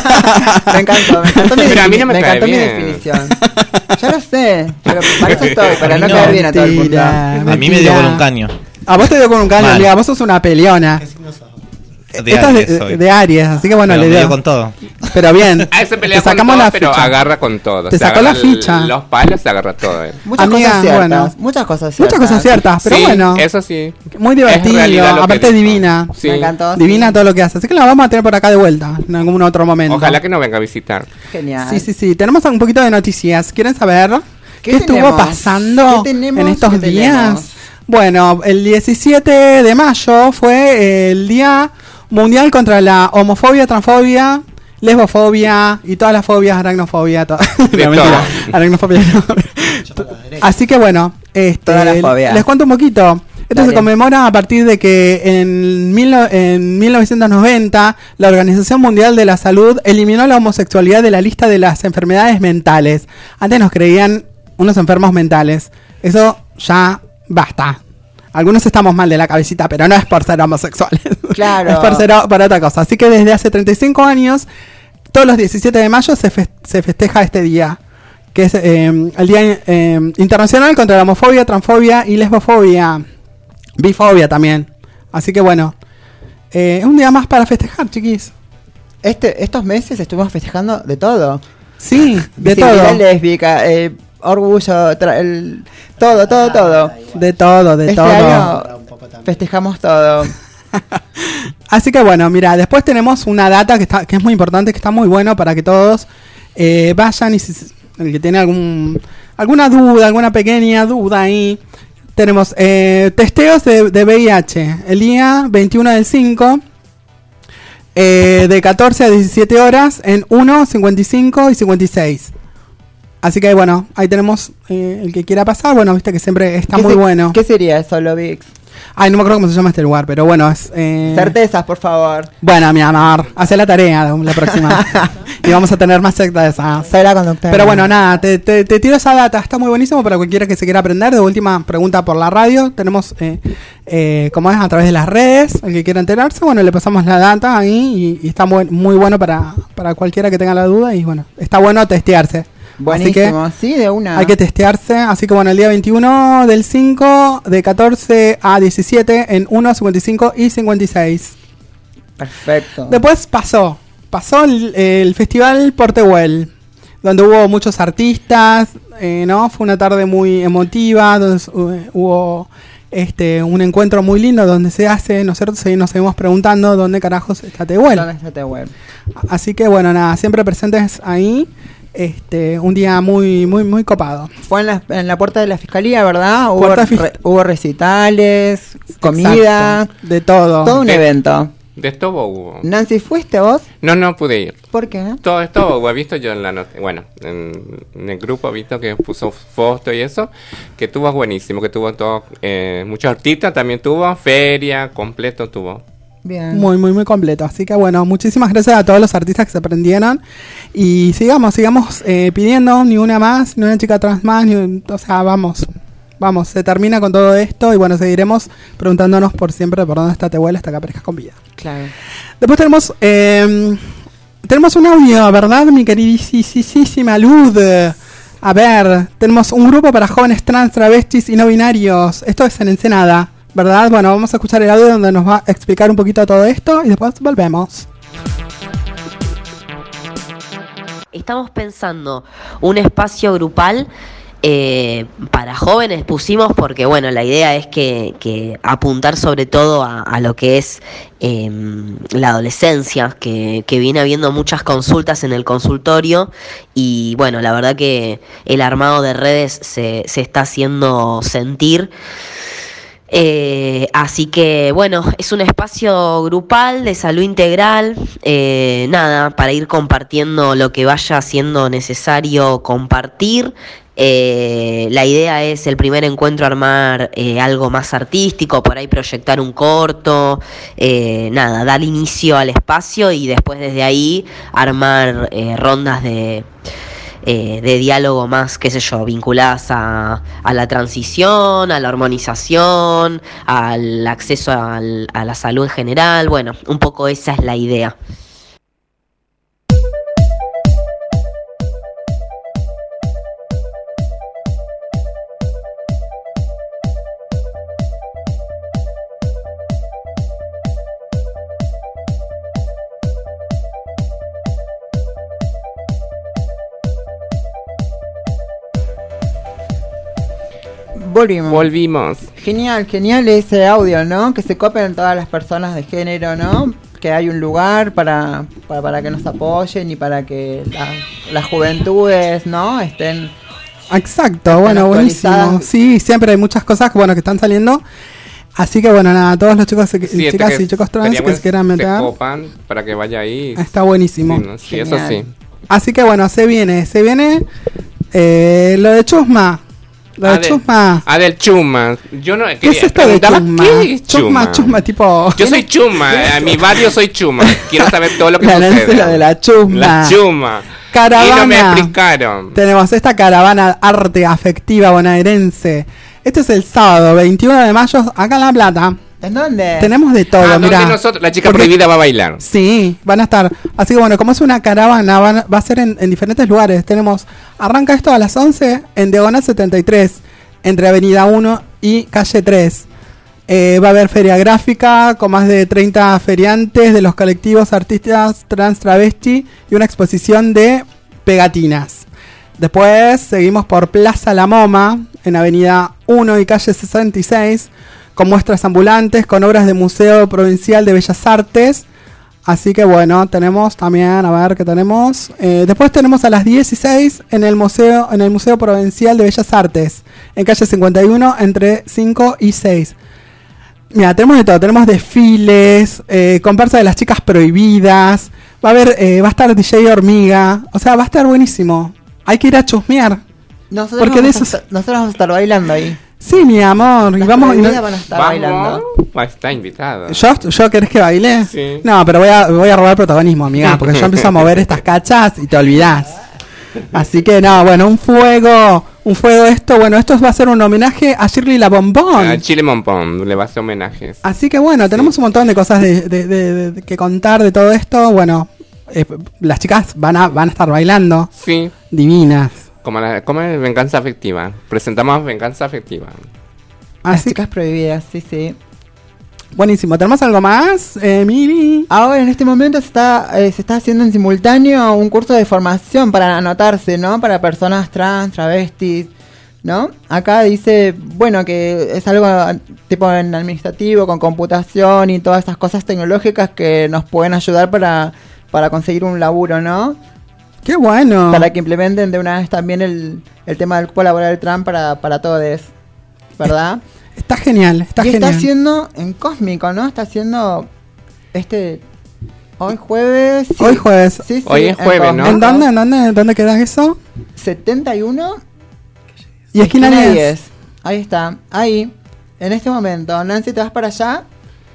me encantó, me encantó mi, Pero a mí no me me cae encantó mi bien. definición. Ya lo sé, pero para eso estoy, para A mí no no. caer bien a todo el mundo. Mentira, A mí me mentira. dio con un caño. A vos te dio con un caño, Mal. amiga. Vos sos una peleona. De Esta es Aries de, soy. de Aries, así que bueno, Pero le me dio. dio con todo. Pero bien. A ese pelea te con sacamos todo, la pero ficha. agarra con todo. Te Se sacó la agarra ficha. Los palos se agarra todo. eh. Muchas Amiga, cosas ciertas, bueno. muchas cosas ciertas. Muchas cosas ciertas, pero Sí, bueno. eso sí. Muy Es divertido, realidad lo que aparte dijo. divina. Sí. Me encantó. sí. Divina todo lo que hace. Así que la vamos a tener por acá de vuelta en algún otro momento. Ojalá que no venga a visitar. Genial. Sí, sí, sí. Tenemos un poquito de noticias. ¿Quieren saber qué, ¿Qué estuvo tenemos? pasando ¿Qué tenemos? en estos ¿Qué días? tenemos? Bueno, el diecisiete de mayo fue el Día Mundial contra la Homofobia, Transfobia, Lesbofobia y todas las fobias, aracnofobia. To De no, mentira, todo. aracnofobia no. Así que bueno, este, Todas las fobias. les cuento un poquito. Esto Dale. se conmemora a partir de que en, mil no- en mil novecientos noventa la Organización Mundial de la Salud eliminó la homosexualidad de la lista de las enfermedades mentales. Antes nos creían unos enfermos mentales. Eso ya basta. Algunos estamos mal de la cabecita, pero no es por ser homosexuales. Claro. Es por ser o- por otra cosa. Así que desde hace treinta y cinco años, todos los diecisiete de mayo se, fes- se festeja este día, que es eh, el Día eh, Internacional contra la Homofobia, Transfobia y Lesbofobia. Bifobia también. Así que bueno, eh, es un día más para festejar, chiquis. Este, estos meses estuvimos festejando de todo. Sí, de Visibilidad todo. lésbica, eh, orgullo, tra- el- todo, todo, todo. De todo, de Este todo. año festejamos todo. Así que bueno, mira, después tenemos una data que está que es muy importante, que está muy bueno para que todos eh, vayan y si, el que tiene algún alguna duda, alguna pequeña duda ahí, tenemos eh, testeos de, de V I H el día veintiuno del cinco, eh, de catorce a diecisiete horas en uno, cincuenta y cinco y cincuenta y seis. Así que bueno, ahí tenemos eh, el que quiera pasar, bueno, viste que siempre está ¿Qué muy se- bueno. ¿Qué sería eso, Lovix? Ay, no me acuerdo cómo se llama este lugar, pero bueno, es... eh, Certezas, por favor. Bueno, mi amor, hace la tarea la próxima. Y vamos a tener más certezas. Soy la conductora. Pero bueno, nada, te, te, te tiro esa data, está muy buenísimo para cualquiera que se quiera aprender. De última, pregunta por la radio. Tenemos, eh, eh, como es, a través de las redes, el que quiera enterarse, bueno, le pasamos la data ahí y, y está muy, muy bueno para, para cualquiera que tenga la duda. Y bueno, está bueno testearse. Buenísimo, Así sí, de una. que hay que testearse. Así que bueno, el día veintiuno del cinco, de catorce a diecisiete, en uno, cincuenta y cinco y cincuenta y seis. Perfecto. Después pasó, pasó el, el Festival Portehuel, donde hubo muchos artistas, eh, ¿no? Fue una tarde muy emotiva, donde uh, hubo este un encuentro muy lindo donde se hace, nosotros se- nos seguimos preguntando dónde carajos está Tehuel. ¿Dónde está Tehuel? Así que bueno, nada, siempre presentes ahí, este un día muy muy muy copado. Fue en la, en la puerta de la fiscalía, ¿verdad? Hubo, Puerta fi- re- hubo recitales, comida, Exacto, de todo. todo un De- evento. De todo hubo. Nancy, ¿fuiste vos? No, no pude ir. ¿Por qué? Todo esto lo he visto yo en la not- bueno, en, en el grupo he visto que puso fotos y eso, que tuvo buenísimo, que tuvo todo, eh, muchos artistas también tuvo, feria, completo tuvo. Bien. Muy, muy, muy completo. Así que bueno, muchísimas gracias a todos los artistas que se prendieron. Y sigamos, sigamos eh, pidiendo ni una más, ni una chica trans más, ni un- o sea, vamos, vamos, se termina con todo esto y bueno, seguiremos preguntándonos por siempre por dónde está Tehuel hasta que aparezcas con vida. Claro. Después tenemos eh, tenemos un audio, ¿verdad, mi queridísima Luz? A ver, tenemos un grupo para jóvenes trans, travestis y no binarios. Esto es en Ensenada, ¿verdad? Bueno, vamos a escuchar el audio donde nos va a explicar un poquito todo esto y después volvemos. Estamos pensando un espacio grupal eh, para jóvenes, pusimos porque bueno, la idea es que, que apuntar sobre todo a, a lo que es eh, la adolescencia, que, que viene habiendo muchas consultas en el consultorio y bueno, la verdad que el armado de redes se, se está haciendo sentir. Eh, así que bueno, es un espacio grupal de salud integral, eh, nada, para ir compartiendo lo que vaya siendo necesario compartir. Eh, la idea es el primer encuentro armar eh, algo más artístico, por ahí proyectar un corto, eh, nada, dar inicio al espacio y después desde ahí armar eh, rondas de... Eh, de diálogo más, qué sé yo, vinculadas a, a la transición, a la hormonización, al acceso al, a la salud en general. Bueno, un poco esa es la idea. Volvimos. Volvimos. Genial, genial ese audio, ¿no? Que se copen todas las personas de género, ¿no? Que hay un lugar para, para, para que nos apoyen y para que la, las juventudes, ¿no? Estén... Exacto, estén bueno, buenísimo. actualizadas. Sí, siempre hay muchas cosas bueno, que están saliendo. Así que bueno, nada, todos los chicos y Sí, chicas este y chicos trans estaría que bueno se quieran se meter. copan para que vaya ahí. Está buenísimo. Sí, ¿no? Sí, eso Genial. sí. Así que bueno, se viene, se viene eh, lo de Chusma. Lo de Ah, de- Chusma. Ah, del chuma. Yo no ¿Qué es quería- esto de preguntaba, Chusma? ¿qué es Chusma, chuma? Chusma, tipo... Yo soy chuma, a mi barrio soy chuma. Quiero saber todo lo que La Nancy, sucede. la de la chusma. La chuma. Caravana. Y no me explicaron. Tenemos esta caravana arte afectiva bonaerense. Este es el sábado veintiuno de mayo, acá en La Plata. ¿En dónde? Tenemos de todo, Ah, mirá. donde nosotros, la chica Porque- prohibida va a bailar. Sí, van a estar. Así que bueno, como es una caravana, van- va a ser en, en diferentes lugares. Tenemos, arranca esto a las once en Diagonal setenta y tres, entre Avenida uno y Calle tres. Eh, va a haber feria gráfica con más de treinta feriantes de los colectivos artistas trans travesti y una exposición de pegatinas. Después seguimos por Plaza La Moma, en Avenida uno y Calle sesenta y seis, con muestras ambulantes, con obras de Museo Provincial de Bellas Artes. Así que bueno, tenemos también, a ver qué tenemos. Eh, después tenemos a las dieciséis en el Museo, en el Museo Provincial de Bellas Artes, en calle cincuenta y uno, entre cinco y seis. Mira, tenemos de todo, tenemos desfiles, eh, comparsa de las chicas prohibidas, va a haber, eh, va a estar D J Hormiga, o sea, va a estar buenísimo. Hay que ir a chusmear. Nosotros, Porque de vamos a esos- estar, nosotros vamos a estar bailando ahí. Sí, mi amor, y Las vamos. y no- prohibidas van a estar bailando. Va a estar invitada. ¿Yo, ¿Yo querés que baile? Sí. No, pero voy a, voy a robar protagonismo, amiga, porque yo empiezo a mover estas cachas y te olvidás. Así que no, bueno, un fuego, un fuego esto, bueno, esto va a ser un homenaje a Shirley La Bombón. A Chile Mompón le va a hacer homenajes. Así que bueno, tenemos un montón de cosas de, de- de- de- de que contar de todo esto. Bueno, eh, las chicas van a, van a estar bailando, Sí. divinas. Como, la, como es venganza afectiva. Presentamos venganza afectiva. Las Así que chicas prohibidas, sí, sí. buenísimo. ¿Tenemos algo más, eh, Miri? Ahora en este momento se está, eh, se está haciendo en simultáneo un curso de formación para anotarse, ¿no? Para personas trans, travestis, ¿no? Acá dice, bueno, que es algo tipo en administrativo, con computación y todas esas cosas tecnológicas que nos pueden ayudar para, para conseguir un laburo, ¿no? ¡Qué bueno! Para que implementen de una vez también el, el tema del cupo laboral trans para, para todos, ¿verdad? Está genial, está y genial. está haciendo en Cósmico, ¿no? Está haciendo este hoy jueves. sí. Hoy jueves. Sí, sí, Hoy es en jueves, ¿no? Cósmico. ¿En dónde? ¿En dónde? ¿En dónde queda eso? setenta y uno Y esquina diez. Ahí está, ahí. En este momento, Nancy, ¿te vas para allá?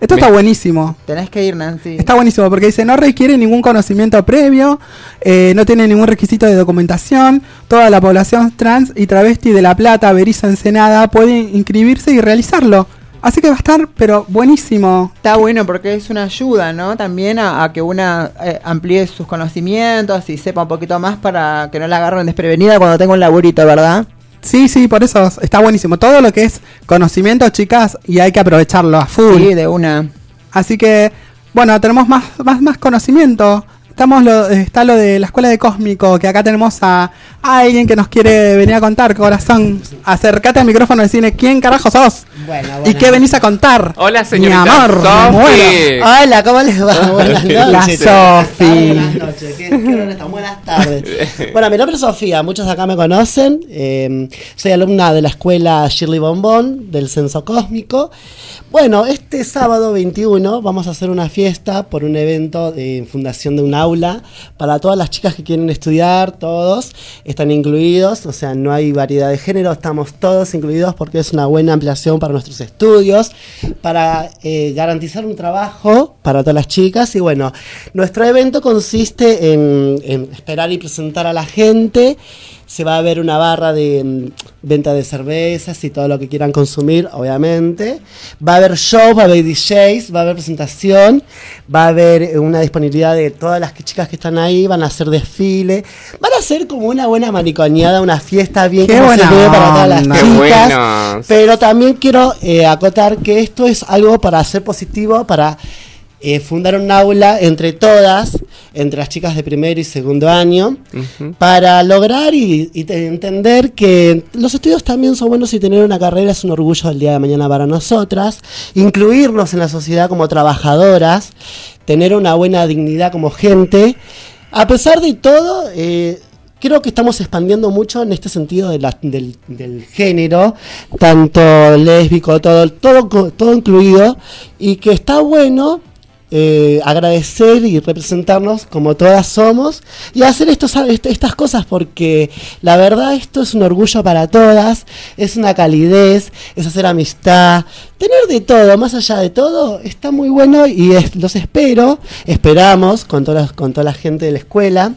Esto Me- está buenísimo. Tenés que ir, Nancy. Está buenísimo porque dice, no requiere ningún conocimiento previo, eh, no tiene ningún requisito de documentación, toda la población trans y travesti de La Plata, Berizo, Ensenada puede inscribirse y realizarlo. Así que va a estar, pero buenísimo. Está bueno porque es una ayuda, ¿no? También a, a que una eh, amplíe sus conocimientos y sepa un poquito más para que no la agarren desprevenida cuando tenga un laburito, ¿verdad? Sí, sí, por eso está buenísimo. Todo lo que es conocimiento, chicas, y hay que aprovecharlo a full. Sí, de una. Así que, bueno, tenemos más, más, más conocimiento. Estamos lo, está lo de la escuela de Cósmico, que acá tenemos a, a alguien que nos quiere venir a contar, corazón. Acércate al micrófono y decirle quién carajo sos. Bueno, ¿Y bueno. qué venís a contar? Hola, señorita Mi amor, me Sofi. muero. Hola, ¿cómo les va? Buenas noches. La Sofi. Buenas noches. ¿Qué, qué hora están? Buenas tardes. Bueno, mi nombre es Sofía, muchos acá me conocen. Eh, soy alumna de la escuela Shirley Bombón del Censo Cósmico. Bueno, este sábado veintiuno vamos a hacer una fiesta por un evento de fundación de un aula para todas las chicas que quieren estudiar, todos están incluidos, o sea, no hay variedad de género, estamos todos incluidos porque es una buena ampliación para nuestros estudios, para eh, garantizar un trabajo para todas las chicas. Y bueno, nuestro evento consiste en, en esperar y presentar a la gente. Se va a ver una barra de mm, venta de cervezas y todo lo que quieran consumir, obviamente. Va a haber show, va a haber D Js, va a haber presentación, va a haber una disponibilidad de todas las que- chicas que están ahí, van a hacer desfile. Van a ser como una buena mariconeada, una fiesta bien Qué como se buena ve para todas las onda. Qué chicas. buenos. Pero también quiero eh, acotar que esto es algo para hacer positivo, para eh, fundar un aula entre todas, entre las chicas de primero y segundo año, Ujú. para lograr y, y te- entender que los estudios también son buenos y tener una carrera es un orgullo del día de mañana para nosotras, incluirnos en la sociedad como trabajadoras, tener una buena dignidad como gente. A pesar de todo, eh, creo que estamos expandiendo mucho en este sentido de la- del, del género, tanto lésbico, todo, todo, co- todo incluido, y que está bueno eh, agradecer y representarnos como todas somos y hacer estos, est- estas cosas, porque la verdad esto es un orgullo para todas, es una calidez, es hacer amistad, tener de todo, más allá de todo, está muy bueno y es- los espero, esperamos con toda, la- con toda la gente de la escuela.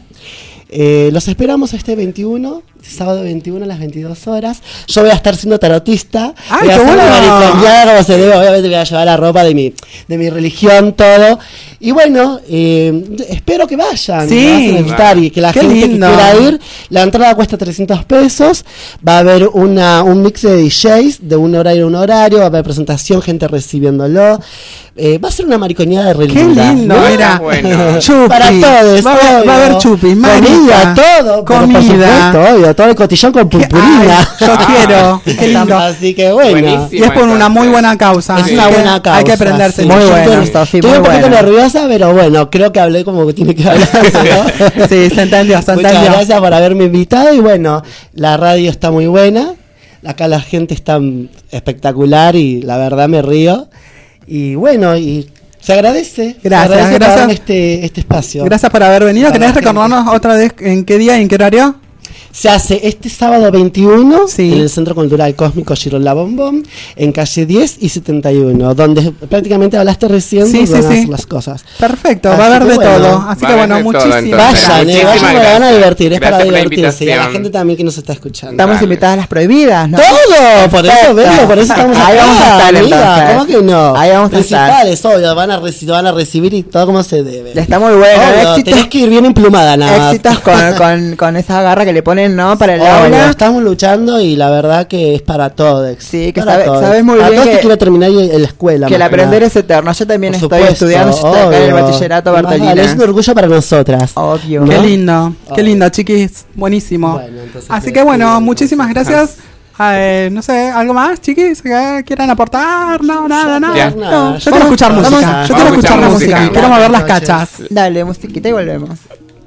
Eh, los esperamos este veintiuno, este sábado veintiuno a las veintidós horas. Yo voy a estar siendo tarotista. ¡Ay, voy a qué hacer bueno! una mariconeada como se debe. Obviamente voy a llevar la ropa de mi, de mi religión, todo. Y bueno, eh, espero que vayan. Sí. me vas a invitar y que la Qué gente lindo. que quiera ir. La entrada cuesta trescientos pesos. Va a haber una, un mix de D Js de un horario a un horario. Va a haber presentación, gente recibiéndolo. Eh, va a ser una mariconeada de re Qué linda, lindo, ¿no? mira. Bueno. Chupis. Para todos. Va, a haber- obvio. va a haber chupis, Comida, marica. todo. pero por Comida. supuesto, obvio. Todo el cotillón con purpurina. Ay, yo quiero. Qué lindo. Así que bueno. Buenísimo. Y es por una muy buena causa. Es así una que buena causa. Hay que aprenderse. sí. Muy Yo bueno, estoy- Sofi, Estoy muy un poquito bueno. nerviosa, pero bueno, creo que hablé como que tiene que hablar. ¿no? Sí, se entendió, se Muchas entendió. gracias por haberme invitado y bueno, la radio está muy buena. Acá la gente está mm, espectacular y la verdad me río. Y bueno, y se agradece. se Gracias, agradece por gracias. darme este, este espacio. Gracias por haber venido. Para ¿Querés la gente. recordarnos otra vez en qué día y en qué horario? Se hace este sábado veintiuno Sí. en el Centro Cultural Cósmico Girola Bombón, en calle diez y setenta y uno, donde prácticamente hablaste recién Sí, de sí, dónde sí. hacer las cosas. Perfecto, Así va a haber que de bueno, todo. Así va que a bueno, haber de todo, muchísimas entonces. Vayan, eh, Muchísimas vayan, me van a gracias. divertir, es para Gracias por la divertirse. Y a la invitación. gente también que nos está escuchando. Estamos Dale. invitadas a las prohibidas, ¿no? Todo, por eso Perfecto. vengo, por eso estamos Ahí acá, vamos a estar, amiga, entonces. ¿cómo que no? Ahí vamos a estar. Principales, obvio, van a, reci- van a recibir y todo como se debe. Está muy bueno. Obvio, éxitos, tenés que ir bien emplumada nada más. éxitos con, con, con esa garra que le ponen, ¿no? Para el Obvio, aula. estamos luchando y la verdad que es para todos. Sí, que para sabe- todos. sabes muy para bien todos que- que quieren terminar en la escuela. Que el más aprender nada. es eterno. Yo también Por estoy supuesto, estudiando, yo estoy acá en el obvio. bachillerato Más Bartolina. vale, es un orgullo para nosotras. Obvio. ¿No? Qué lindo, qué Obvio. lindo, chiquis. Buenísimo. Bueno, entonces, Así que que bueno, estudien, muchísimas entonces. gracias. Eh, no sé, ¿algo más, chiquis? ¿Que quieran aportar? No, nada, nada. Ya. No, yo quiero Vamos- escuchar vamos música. a- Yo quiero vamos a escuchar escuchar música. música. Quiero mover las Entonces, cachas. Dale, musiquita y volvemos.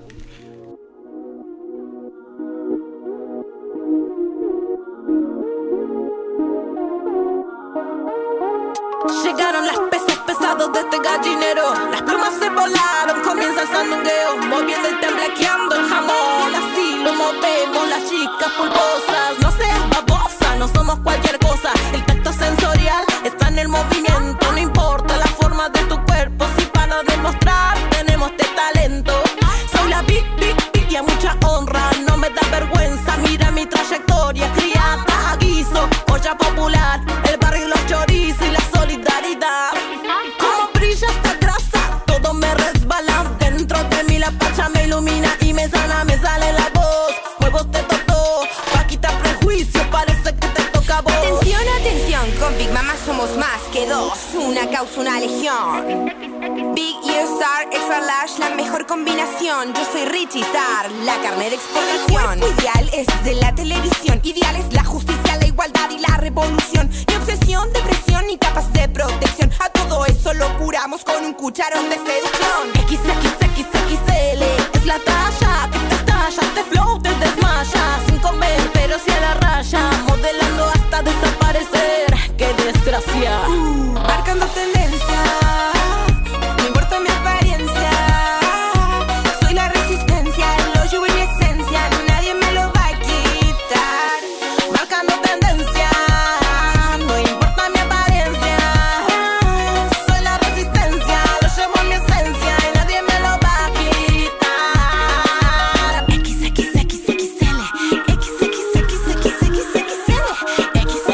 Llegaron las pesas pesados de este gallinero. Las plumas se volaron, comienza el sandungueo. Moviendo el temblequeando el jamón. Así lo movemos las chicas pulposas. No seas babosa, no somos cualquier cosa. El tacto sensorial está en el movimiento. No importa la forma Pon atención, con Big Mama somos más que dos, una causa, una legión. Big Ear Star, Extra Large, la mejor combinación. Yo soy Richie Star, la carne de exportación. El cuerpo ideal es de la televisión. Ideal es la justicia, la igualdad y la revolución. Ni obsesión, depresión, ni capas de protección. A todo eso lo curamos con un cucharón de seducción. X X X X L es la talla que te estalla, te flow, te desmaya. Sin comer, pero si a la raya, modelando hasta desaparecer. ¡Qué desgracia! Uh, marcando tendencia. No importa mi apariencia. Soy la resistencia, lo llevo en mi esencia. Nadie me lo va a quitar. Marcando tendencia. No importa mi apariencia. Soy la resistencia, lo llevo en mi esencia. Y nadie me lo va a quitar. X X X X L X X X X X X L X X X X X L X X X X X X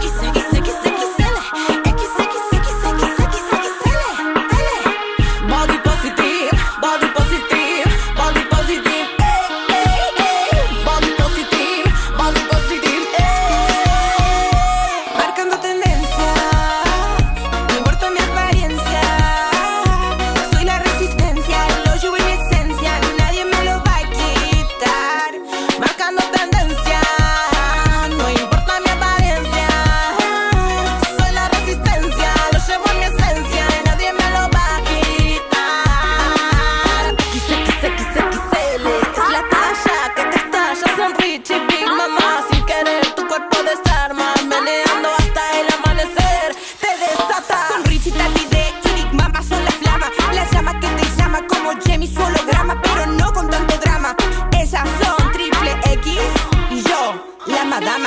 L Body positive, body positive, body positive, ey, ey, ey. Body positive, body positive, ey. Marcando tendencia, no importa mi apariencia. Soy la resistencia, lo llevo en mi esencia. Nadie me lo va a quitar. Marcando tendencia, no importa mi apariencia. Soy la resistencia, lo llevo en mi esencia. Y nadie me lo va a quitar. X X X X L es la talla que te estalla. Son Richie, Big Mama, sin querer tu cuerpo desarma. Meneando hasta el amanecer, te desata. Son Richie, Tati D y Big Mama son la flama. La llama que te llama como Jamie su holograma. Pero no con tanto drama. Ellas son triple X y yo, la madama.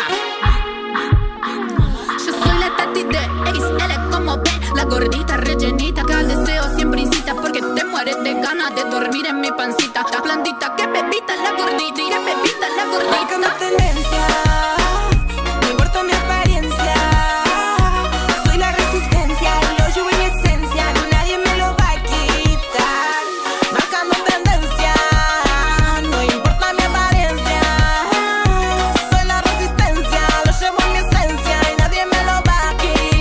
Yo soy la Tati de X L como ven, la gordita rellenita que al deseo siempre incita, porque te mueres de ganas de dormir en mi pancita. La blandita, que pepita la gordita, que pepita la Marcando gordita. tendencia, no importa mi apariencia. Soy la resistencia, lo llevo en mi esencia. Nadie me lo va a quitar. Marcando tendencia, no importa mi apariencia. Soy la resistencia, lo llevo en mi esencia. Y nadie me lo va a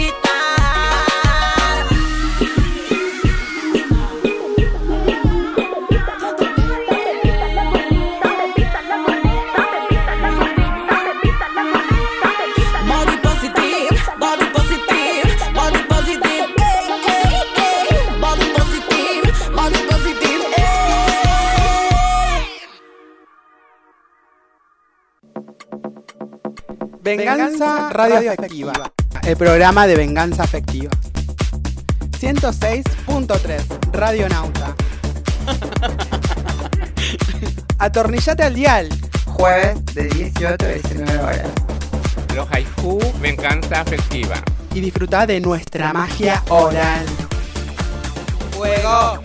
Body positive, body positive, body positive, ey, ey, ey. Body positive, body positive, ey. Venganza radioafectiva, el programa de venganza afectiva. ciento seis punto tres, Radionauta. Atornillate al dial. Jueves de dieciocho a diecinueve horas. Los haiku, venganza afectiva. Y disfruta de nuestra magia oral. ¡Fuego!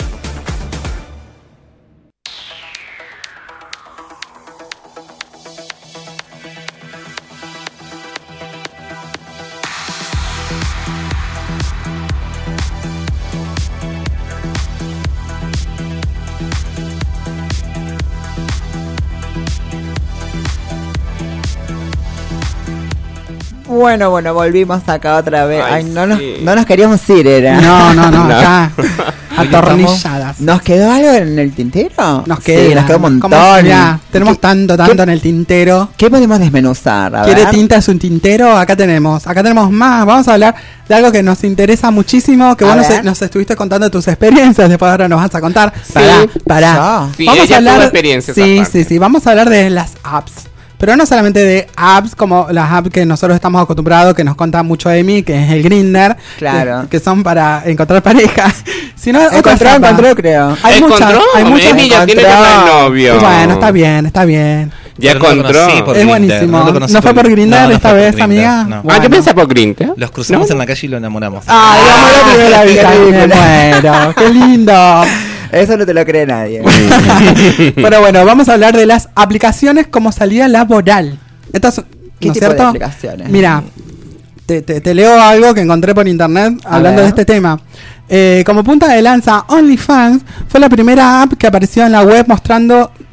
Bueno, bueno, volvimos acá otra vez. Ay, Ay, no, nos, sí. no nos queríamos ir, era. No, no, no, No. acá. Atornilladas. ¿Nos quedó algo en el tintero? Nos queda. Sí, nos quedó un Como montón. si, mirá, tenemos ¿Qué- tanto, tanto qué- en el tintero. ¿Qué podemos desmenuzar? A ¿Quiere ver. tinta es un tintero? Acá tenemos, acá tenemos más. Vamos a hablar de algo que nos interesa muchísimo, que A vos nos, ver. nos estuviste contando tus experiencias, después ahora nos vas a contar. Pará, pará. yo. Sí, Vamos ella a hablar, tuvo experiencias sí, aparte. sí, sí, vamos a hablar de las apps. Pero no solamente de apps como las apps que nosotros estamos acostumbrados, que nos cuenta mucho Emi, que es el Grindr, Claro. que, que son para encontrar pareja, sino otras Encontró, apps. encontró, creo. Hay ¿Encontró? muchas, hay muchas. Emi ya tiene encontró. que tener novio. Bueno, está bien, está bien. Ya Pero no lo encontró. conocí por Es Grindr, buenísimo. lo ¿No, conocí fue por Grindr no, no esta fue por vez, Grindr, amiga? no. Ah, Bueno. yo pensé por Grindr. Los cruzamos ¿No? en la calle y lo enamoramos. Ay, amo la primera vista. Qué Me ridícula. muero. Qué lindo. Eso no te lo cree nadie. Pero bueno, vamos a hablar de las aplicaciones como salida laboral. Estas, ¿Qué ¿no es tipo de cierto? aplicaciones? Mira, te, te- te leo algo que encontré por internet A hablando ver. de este tema. Eh, como punta de lanza, OnlyFans fue la primera app que apareció en la web mostrando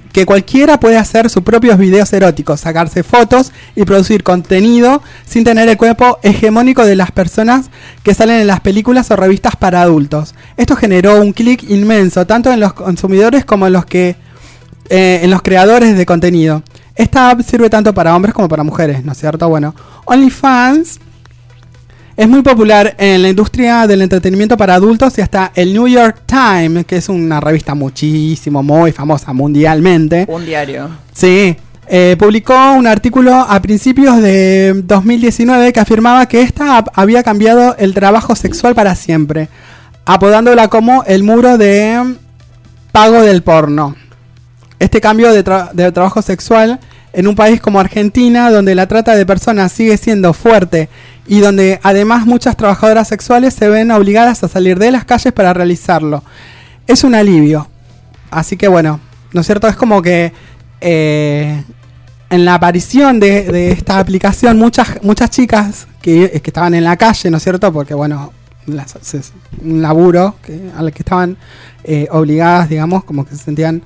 que cualquiera puede hacer sus propios videos eróticos, sacarse fotos y producir contenido sin tener el cuerpo hegemónico de las personas que salen en las películas o revistas para adultos. Esto generó un clic inmenso, tanto en los consumidores como en los que eh, en los creadores de contenido. Esta app sirve tanto para hombres como para mujeres, ¿no es cierto? Bueno, OnlyFans es muy popular en la industria del entretenimiento para adultos y hasta el New York Times, que es una revista muchísimo, muy famosa mundialmente. Un diario. Sí, eh, publicó un artículo a principios de dos mil diecinueve que afirmaba que esta app había cambiado el trabajo sexual para siempre, apodándola como el muro de pago del porno. Este cambio de, tra- de trabajo sexual en un país como Argentina, donde la trata de personas sigue siendo fuerte y donde además muchas trabajadoras sexuales se ven obligadas a salir de las calles para realizarlo, es un alivio. Así que bueno, ¿no es cierto? Es como que eh, en la aparición de, de esta aplicación muchas muchas chicas que, que estaban en la calle, ¿no es cierto? Porque bueno, las, es un laburo que, al que estaban eh, obligadas, digamos, como que se sentían...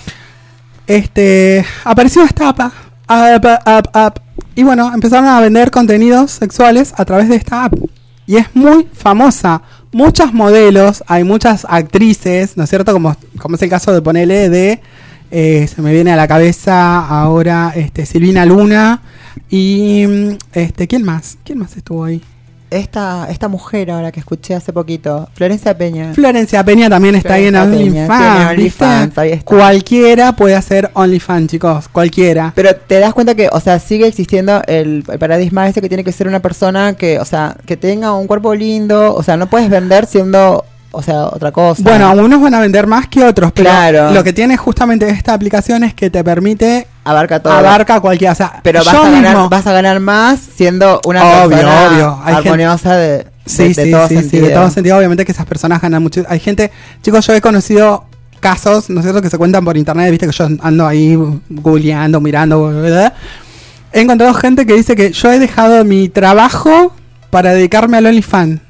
Este, apareció esta app, app, app, app, y bueno, empezaron a vender contenidos sexuales a través de esta app. Y es muy famosa. Muchos modelos, hay muchas actrices, ¿no es cierto? Como, como es el caso de ponerle de, eh, se me viene a la cabeza ahora, este, Silvina Luna. Y, este, ¿quién más? ¿Quién más estuvo ahí? Esta, esta mujer ahora que escuché hace poquito, Florencia Peña. Florencia Peña también está Florencia ahí en Peña, OnlyFans. tiene ¿viste? OnlyFans, ahí está. Cualquiera puede hacer OnlyFans, chicos. Cualquiera. Pero te das cuenta que, o sea, sigue existiendo el, el paradigma ese que tiene que ser una persona que, o sea, que tenga un cuerpo lindo. O sea, no puedes vender siendo, o sea, otra cosa. Bueno, unos van a vender más que otros, pero Claro. lo que tiene justamente esta aplicación es que te permite abarca todo. abarca cualquiera. O sea, Pero vas yo a, ganar, mismo- vas a ganar más siendo una Obvio, persona obvio. Hay armoniosa de, Sí, de, de sí, todo sí, sentido. sí, de todo sentido. Obviamente que esas personas ganan mucho. Hay gente, chicos, yo he conocido casos, ¿no es cierto?, que se cuentan por internet, viste que yo ando ahí googleando, mirando, ¿verdad? He encontrado gente que dice que yo he dejado mi trabajo para dedicarme al OnlyFans.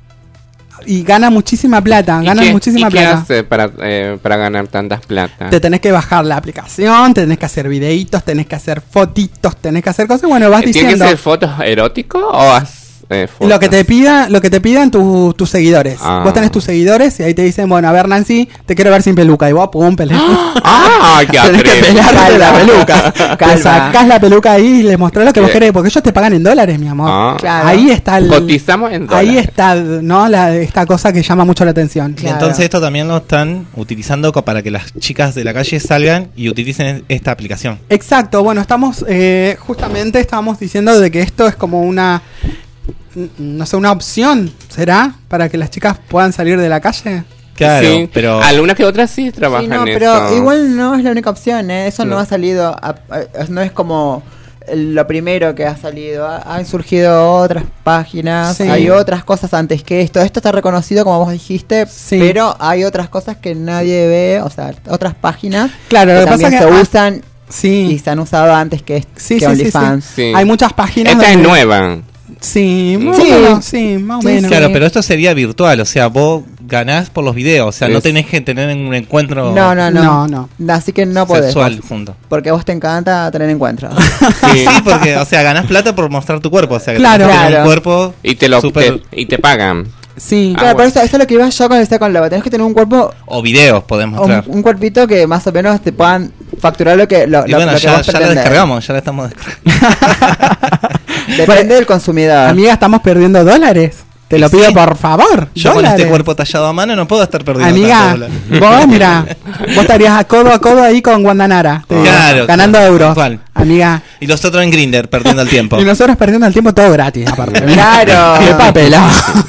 Y gana muchísima plata, ¿Y ganan qué- muchísima y qué plata. hace para, eh, para ganar tantas plata? Te tenés que bajar la aplicación, tenés que hacer videitos, tenés que hacer fotitos, tenés que hacer cosas. Bueno, vas ¿Tiene diciendo que ser fotos eróticos o haz, eh, fotos? lo que te pida, lo que te pidan tu- tus seguidores. Ah. Vos tenés tus seguidores y ahí te dicen, bueno, a ver, Nancy, te quiero ver sin peluca. Y vos, pum, peluca. ¡Ah! ¡Qué Tenés que atrevido! pelarte la peluca. Te Calma. sacás la peluca ahí y les mostrás lo que vos Sí. querés, porque ellos te pagan en dólares, mi amor. Ah. Claro. Ahí está el, Cotizamos en dólares. ahí está, ¿no? La, esta cosa que llama mucho la atención. Y entonces esto también lo están utilizando co- para que las chicas de la calle salgan y utilicen esta aplicación. Exacto, bueno, estamos, eh, justamente estábamos diciendo de que esto es como una, n- no sé, una opción, ¿será? Para que las chicas puedan salir de la calle. Claro, Sí, pero algunas que otras sí trabajan Sí, no, en pero eso. igual no es la única opción, ¿eh? Eso no, No. ha salido, a- a- no es como lo primero que ha salido. Ha- Han surgido otras páginas, Sí. hay otras cosas antes que esto. Esto está reconocido, como vos dijiste, Sí. pero hay otras cosas que nadie ve, o sea, otras páginas Claro, que lo que también pasa se que ah, usan y sí, se han usado antes que, sí, que sí, sí, sí. OnlyFans. Sí. Hay muchas páginas. Esta es donde- nueva. Sí, más Sí. o menos, sí, más o Sí, menos. claro, pero esto sería virtual, o sea, vos ganás por los videos, o sea, no Es- tenés que tener un encuentro No, no, no, No, Así que no podés. sexual vos, junto. Porque a vos te encanta tener encuentros. Sí. Sí, porque, o sea, ganás plata por mostrar tu cuerpo, o sea, que Claro. tenés que tener Claro. un cuerpo Y te lo súper- te- y te pagan. Sí, Ah, Claro, por bueno. eso, eso es lo que iba yo con el Second Love. Tenés que tener un cuerpo, o videos podés un, mostrar. un cuerpito que más o menos te puedan facturar lo que lo, Y lo- bueno, lo que ya, vos ya la pretendés. descargamos, ya la estamos descargando. Depende del consumidor. amiga, estamos perdiendo dólares. Te lo Sí. pido por favor. Yo con dólares. este cuerpo tallado a mano no puedo estar perdiendo Amiga, tanto dólar. vos mira, vos estarías a codo a codo ahí con Guandanara, te digo, Claro, ganando claro, euros. tal cual. Amiga, Y los otros en Grindr, perdiendo el tiempo. y nosotros perdiendo el tiempo todo gratis, aparte. Claro. Qué papelón.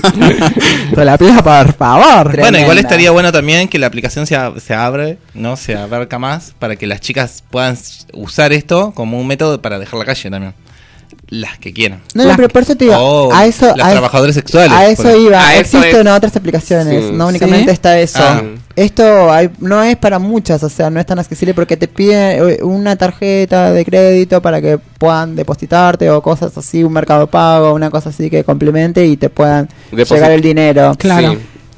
Te la pido por favor. Bueno, Tremenda. igual estaría bueno también que la aplicación se, a- se abre, ¿no? Se abarca más para que las chicas puedan s- usar esto como un método para dejar la calle también. Las que quieran. No, no, Las- pero por eso te digo, O a eso, las a, trabajadores sexuales. a por eso ejemplo. iba. A eso Existen es. otras aplicaciones, Sí. no únicamente ¿Sí? está eso. Ah. Esto hay, no es para muchas, o sea, no es tan accesible porque te piden eh, una tarjeta de crédito para que puedan depositarte o cosas así, un mercado pago, una cosa así que complemente y te puedan Deposit- llegar el dinero. Claro. Sí.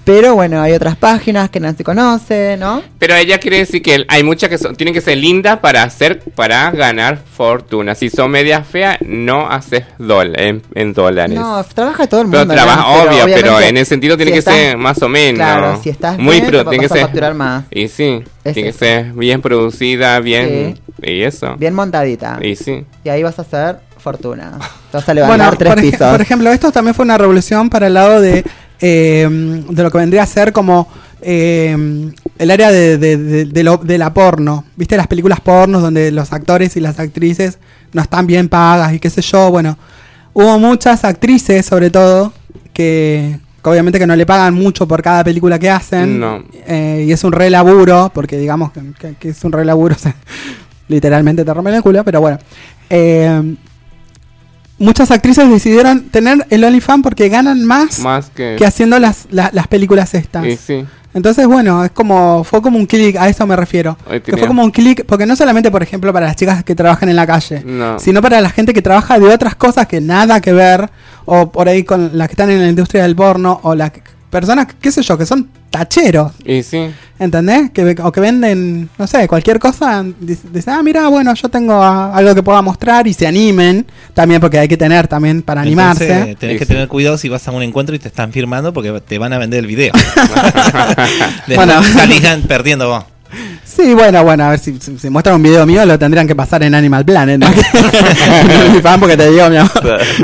Pero bueno, hay otras páginas que Nancy conoce, ¿no? Pero ella quiere decir que hay muchas que son, tienen que ser lindas para hacer, para ganar fortuna. Si son medias feas, no haces dol, en, en dólares. No, trabaja todo el mundo. Pero trabaja, ¿no? Pero obvio, pero obviamente, en ese sentido tiene si que estás- ser más o menos. Claro, si estás muy bien, pro- vas tiene que a ser facturar más. Y sí, Es tiene eso. que ser bien producida, bien y eso. Bien montadita. Y sí. Y ahí vas a hacer fortuna. Te vas a levantar Bueno, tres por, ej- pisos. por ejemplo, esto también fue una revolución para el lado de, eh, de lo que vendría a ser como eh, el área de, de, de, de lo- de la porno. ¿Viste las películas pornos donde los actores y las actrices no están bien pagas y qué sé yo? Bueno, hubo muchas actrices, sobre todo, que, que obviamente que no le pagan mucho por cada película que hacen. No. Eh, y es un re laburo, porque digamos que, que- que es un re laburo, o sea, literalmente te rompen el culo, pero bueno. Eh, muchas actrices decidieron tener el OnlyFans porque ganan más, Más que... que haciendo las, la- las películas estas. Y sí. Entonces, bueno, es como, fue como un clic, a eso me refiero. Ahí Que tenía. fue como un clic, porque no solamente, por ejemplo, para las chicas que trabajan en la calle, No. sino para la gente que trabaja de otras cosas que nada que ver, o por ahí con las que están en la industria del porno, o las que- personas, qué sé yo, que son tacheros, Y sí. ¿entendés? Que, ve- o que venden, no sé, cualquier cosa, dice- dicen, ah, mira, bueno, yo tengo ah, algo que pueda mostrar, y se animen, también porque hay que tener también para animarse. Entonces, tenés Sí, que sí. tener cuidado si vas a un encuentro y te están firmando porque te van a vender el video. Después Bueno. salís gan- perdiendo vos. Sí, bueno, bueno, a ver si, si, si muestran un video mío lo tendrían que pasar en Animal Planet, ¿no? En OnlyFans, porque te digo, mi amor,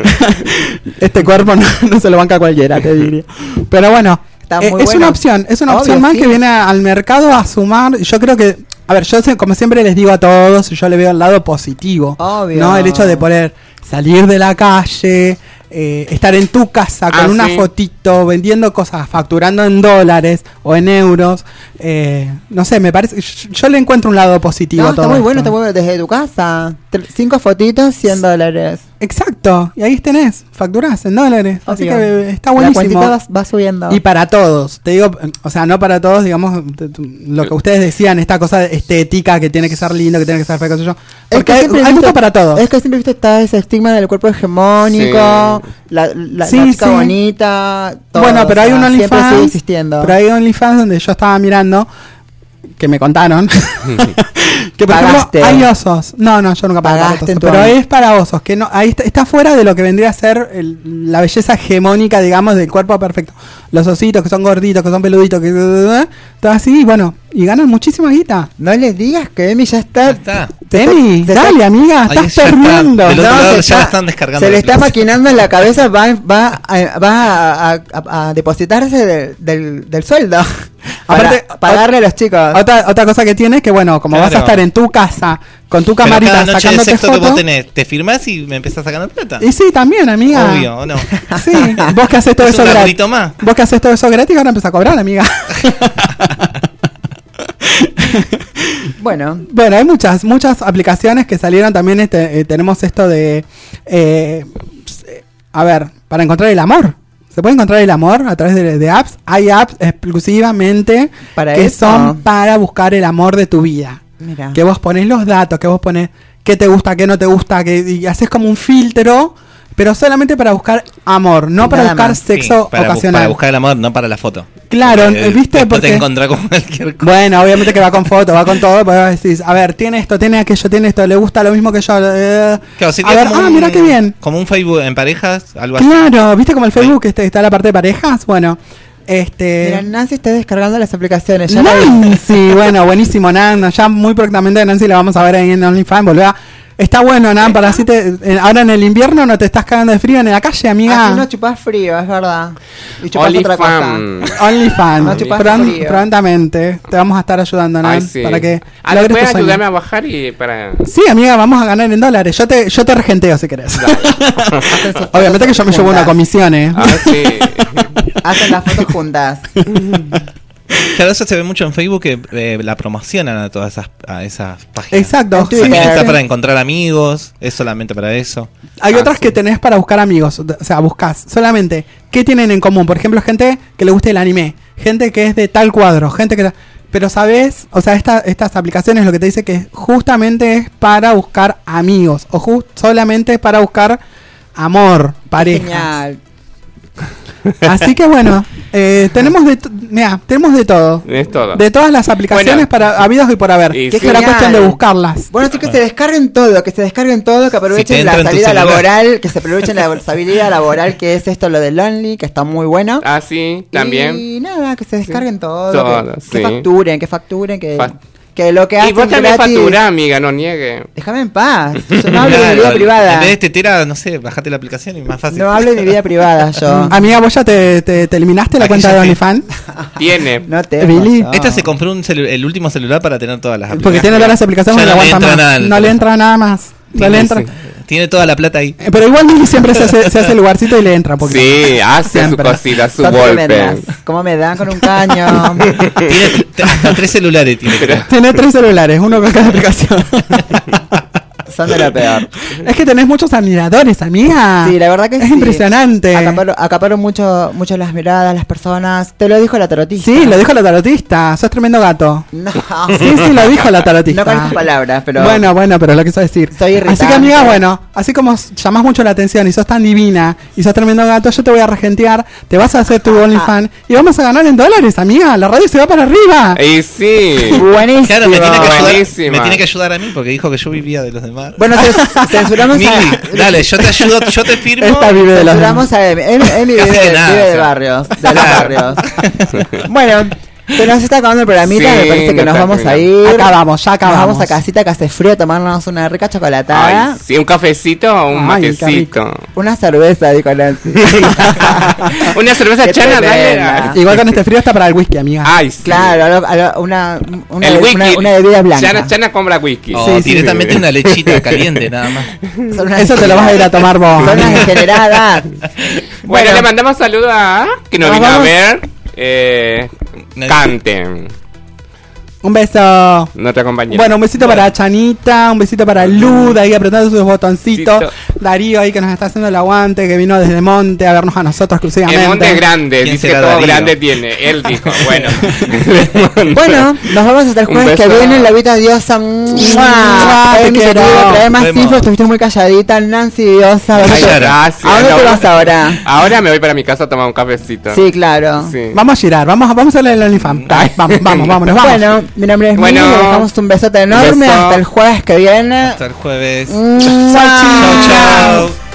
este cuerpo no, no se lo banca cualquiera, te diría. Pero bueno, Está eh, muy es bueno. una opción, es una Obvio, opción más sí. que viene a- al mercado a sumar. Yo creo que, a ver, yo sé- como siempre les digo a todos, yo le veo el lado positivo, Obvio. ¿no? El hecho de poder salir de la calle, eh, estar en tu casa con Ah, una sí. fotito, vendiendo cosas, facturando en dólares o en euros. eh, no sé, me parece, yo, yo le encuentro un lado positivo No, a está todo muy esto. bueno, está muy bueno. Desde tu casa. Tr- Cinco fotitos, cien dólares. Exacto, y ahí tenés, facturás en dólares. Así Obvio. que eh, está La buenísimo. cuentita va, va subiendo. Y para todos, te digo, o sea, no para todos, digamos, t- t- lo que ustedes decían, esta cosa de estética, que tiene que ser lindo, que tiene que ser feo, qué sé yo. Es Porque que hay, siempre hay viste- gusto para todos. Es que siempre viste está ese estigma del cuerpo hegemónico, Sí. la, la, Sí, la chica sí. bonita. todo, Bueno, pero o hay sea, un siempre sigue OnlyFans, existiendo. pero hay OnlyFans donde yo estaba mirando, que me contaron, que por Pagaste. ejemplo hay osos. No, no, yo nunca pagué Pagaste para en osos, tu pero Only. es para osos, que no, ahí está, está fuera de lo que vendría a ser el- la belleza hegemónica, digamos, del cuerpo perfecto. Los ositos que son gorditos, que son peluditos, que todo así, y bueno, y ganan muchísima guita. No les digas que Emi ya está. Ya está. Temi, se- dale, amiga, Ahí estás ya está. perdiendo. Del otro No, lado se ya está- están descargando Se le la está aplicación. maquinando en la cabeza, va, va, a, va a, a- a depositarse del, del, del sueldo. Aparte, para pagarle a los chicos. Otra, otra cosa que tiene es que, bueno, como vas a Claro. estar en tu casa con tu Pero camarita cada noche de sacándote sexo que vos fotos. tenés, te firmás y me empezás a ganar plata. Y sí, también, amiga. Obvio, ¿o no? Sí, vos que haces todo Es eso un gratis. laburito más. Vos que haces todo eso gratis, ahora empezás a cobrar, amiga. Bueno, Bueno, hay muchas, muchas aplicaciones que salieron también. Este, eh, tenemos esto de. eh, a ver, para encontrar el amor. ¿Se puede encontrar el amor a través de, de apps? Hay apps exclusivamente Para que eso. son para buscar el amor de tu vida. mira. Que vos ponés los datos, que vos ponés qué te gusta, qué no te gusta, que y haces como un filtro, pero solamente para buscar amor, no para Nada buscar más. sexo Sí, para, bu- ocasional. para buscar el amor, no para la foto. Claro, Porque, ¿viste? después Porque- te encontrás con cualquier cosa. Bueno, obviamente que va con foto, va con todo, porque vos decís, a ver, tiene esto, tiene aquello, tiene esto, le gusta lo mismo que yo. eh, Claro, a sería ver, como ah, un- mira qué bien. Como un Facebook en parejas, algo así. Claro, ¿viste como el Facebook este, está la parte de parejas? Bueno, este... Mira, Nancy está descargando las aplicaciones. Ya la vi. Nancy, bueno, buenísimo, Nan. Ya muy próximamente Nancy la vamos a ver ahí en OnlyFans. Volvé a- Está bueno, Nan, para así te. eh, ahora en el invierno no te estás cagando de frío en la calle, amiga. Así no chupás frío, es verdad. Y chupás otra cosa. OnlyFans. OnlyFans. No chupas Pron- frío. prontamente. Te vamos a estar ayudando, Nan, Ay, sí. para que Ah, logres ¿puedes tu sueño. ayudarme a bajar y para... Sí, amiga, vamos a ganar en dólares. Yo te, yo te regenteo si querés. Hacen sus Obviamente que fotos yo me llevo una juntas. comisión, eh. Ah, sí. Hacen las fotos juntas. Claro, eso se ve mucho en Facebook que eh, la promocionan a todas esas, a esas páginas. Exacto. En sí, Twitter. También está sí. para encontrar amigos, es solamente para eso. Hay Ah, otras sí. que tenés para buscar amigos, o sea, buscas solamente qué tienen en común. Por ejemplo, gente que le guste el anime, gente que es de tal cuadro, gente que... Pero sabes, o sea, esta- estas aplicaciones lo que te dice que justamente es para buscar amigos, o just- solamente para buscar amor, pareja. Genial. Así que bueno, Eh, tenemos de, to- mira, tenemos de todo. Es todo. De todas las aplicaciones Bueno. para habidos y por haber. Y Que sí. será Genial. cuestión de buscarlas. Bueno, sí que se descarguen todo, que se descarguen todo, que Si aprovechen te la entra en tu salida celular. laboral, que se aprovechen la salida laboral, que es esto lo de Lonely, que está muy bueno. Ah, sí, también. Y nada, que se descarguen todo. Todo, que, sí. que facturen, que facturen, que, Fa- que lo que Y hacen vos también gratis- facturás, amiga, no niegue. Déjame en paz. Yo no hablo de mi Claro, vida En privada. vez de tetera, no sé, bajate la aplicación y más fácil. No hablo de mi vida privada, yo. Amiga, ¿vos ya te, te, te eliminaste la Aquí cuenta ya de sí. OnlyFans? Tiene. No te. Billy. Esta se compró un celu- el último celular para tener todas las Porque tiene todas las aplicaciones Ya y no no le aguanta entra más. nada. No le entra nada más. No Tiene, le entra. sí. Tiene toda la plata ahí. Eh, Pero igual Billy siempre se hace, se hace lugarcito y le entra un poquito. Sí, hace Siempre. su cosita, su Son golpe. tremendas. ¿Cómo me dan con un caño? Tiene t- hasta tres celulares. Tiene, creo. Tiene tres celulares, uno con cada aplicación. Son de lo peor. Es que tenés muchos admiradores, amiga. Sí, la verdad que es sí. impresionante. Acaparo, acaparo mucho, mucho las miradas, las personas. Te lo dijo la tarotista. Sí, lo dijo la tarotista. Sos tremendo gato. No. Sí, sí, lo dijo la tarotista. No con esas palabras, pero. Bueno, bueno, pero lo quiso decir. Soy irritante. Así que, amiga, bueno, así como s- llamás mucho la atención y sos tan divina y sos tremendo gato, yo te voy a regentear, te vas a hacer tu OnlyFans y vamos a ganar en dólares, amiga. La radio se va para arriba. Y sí. Buenísimo. Claro, me tiene, que ayudar, Buenísima. me tiene que ayudar a mí porque dijo que yo vivía de los demás. Bueno, cens- censuramos Mili, a. dale, yo te ayudo, yo te firmo. Esta vive de los Censuramos a Emi. Emi, Emi Casi vive, que nada, vive o de sea. barrios. De los barrios. Bueno. Se nos está acabando el programita, Sí, me parece que no nos está vamos a terminando. ir. Acabamos, ya acabamos. Nos vamos a casita que hace frío a tomarnos una rica chocolatada. Ay, sí, un cafecito o un Ay, qué matecito. Una cerveza, dijo Nancy. Una cerveza Qué chana, tremenda. dale. Igual con este frío está para el whisky, amiga. Ay, sí. Claro, a lo- a lo- una, una, El whisky. una, una bebida blanca. Chana, chana compra whisky. O Sí, sí, directamente sí. una lechita caliente, nada más. Son unas Eso te lo vas a ir a tomar vos. Son unas amiga. degeneradas. Bueno, le mandamos saludos a que nos Nos vino a vamos. ver. Eh, Cante, Un beso. nuestra compañera. Bueno, un besito para Chanita, un besito para Lud, ahí apretando sus botoncitos. Cito. Darío ahí que nos está haciendo el aguante, que vino desde Monte a vernos a nosotros exclusivamente. El monte es grande, ¿Quién dice que será todo Darío? grande tiene. Él dijo, bueno. Bueno, nos vemos hasta el Un jueves que beso. viene. Lobita diosa. Mua, te Emi, te quiero. quiero traer más Vemos. info. Estuviste muy calladita. Nancy diosa. ¿dónde Ay, te- gracias. ¿A dónde No, te vas ahora? Ahora me voy para mi casa a tomar un cafecito. Sí, claro. Sí. Vamos a girar, vamos, vamos a hacerle el OnlyFans. Ay, Vamos, vamos, vámonos, vamos. Bueno, mi nombre es Bueno. Mili. Le dejamos un besote enorme. Beso. Hasta el jueves que viene. Hasta el jueves. Mua. Chao, chao.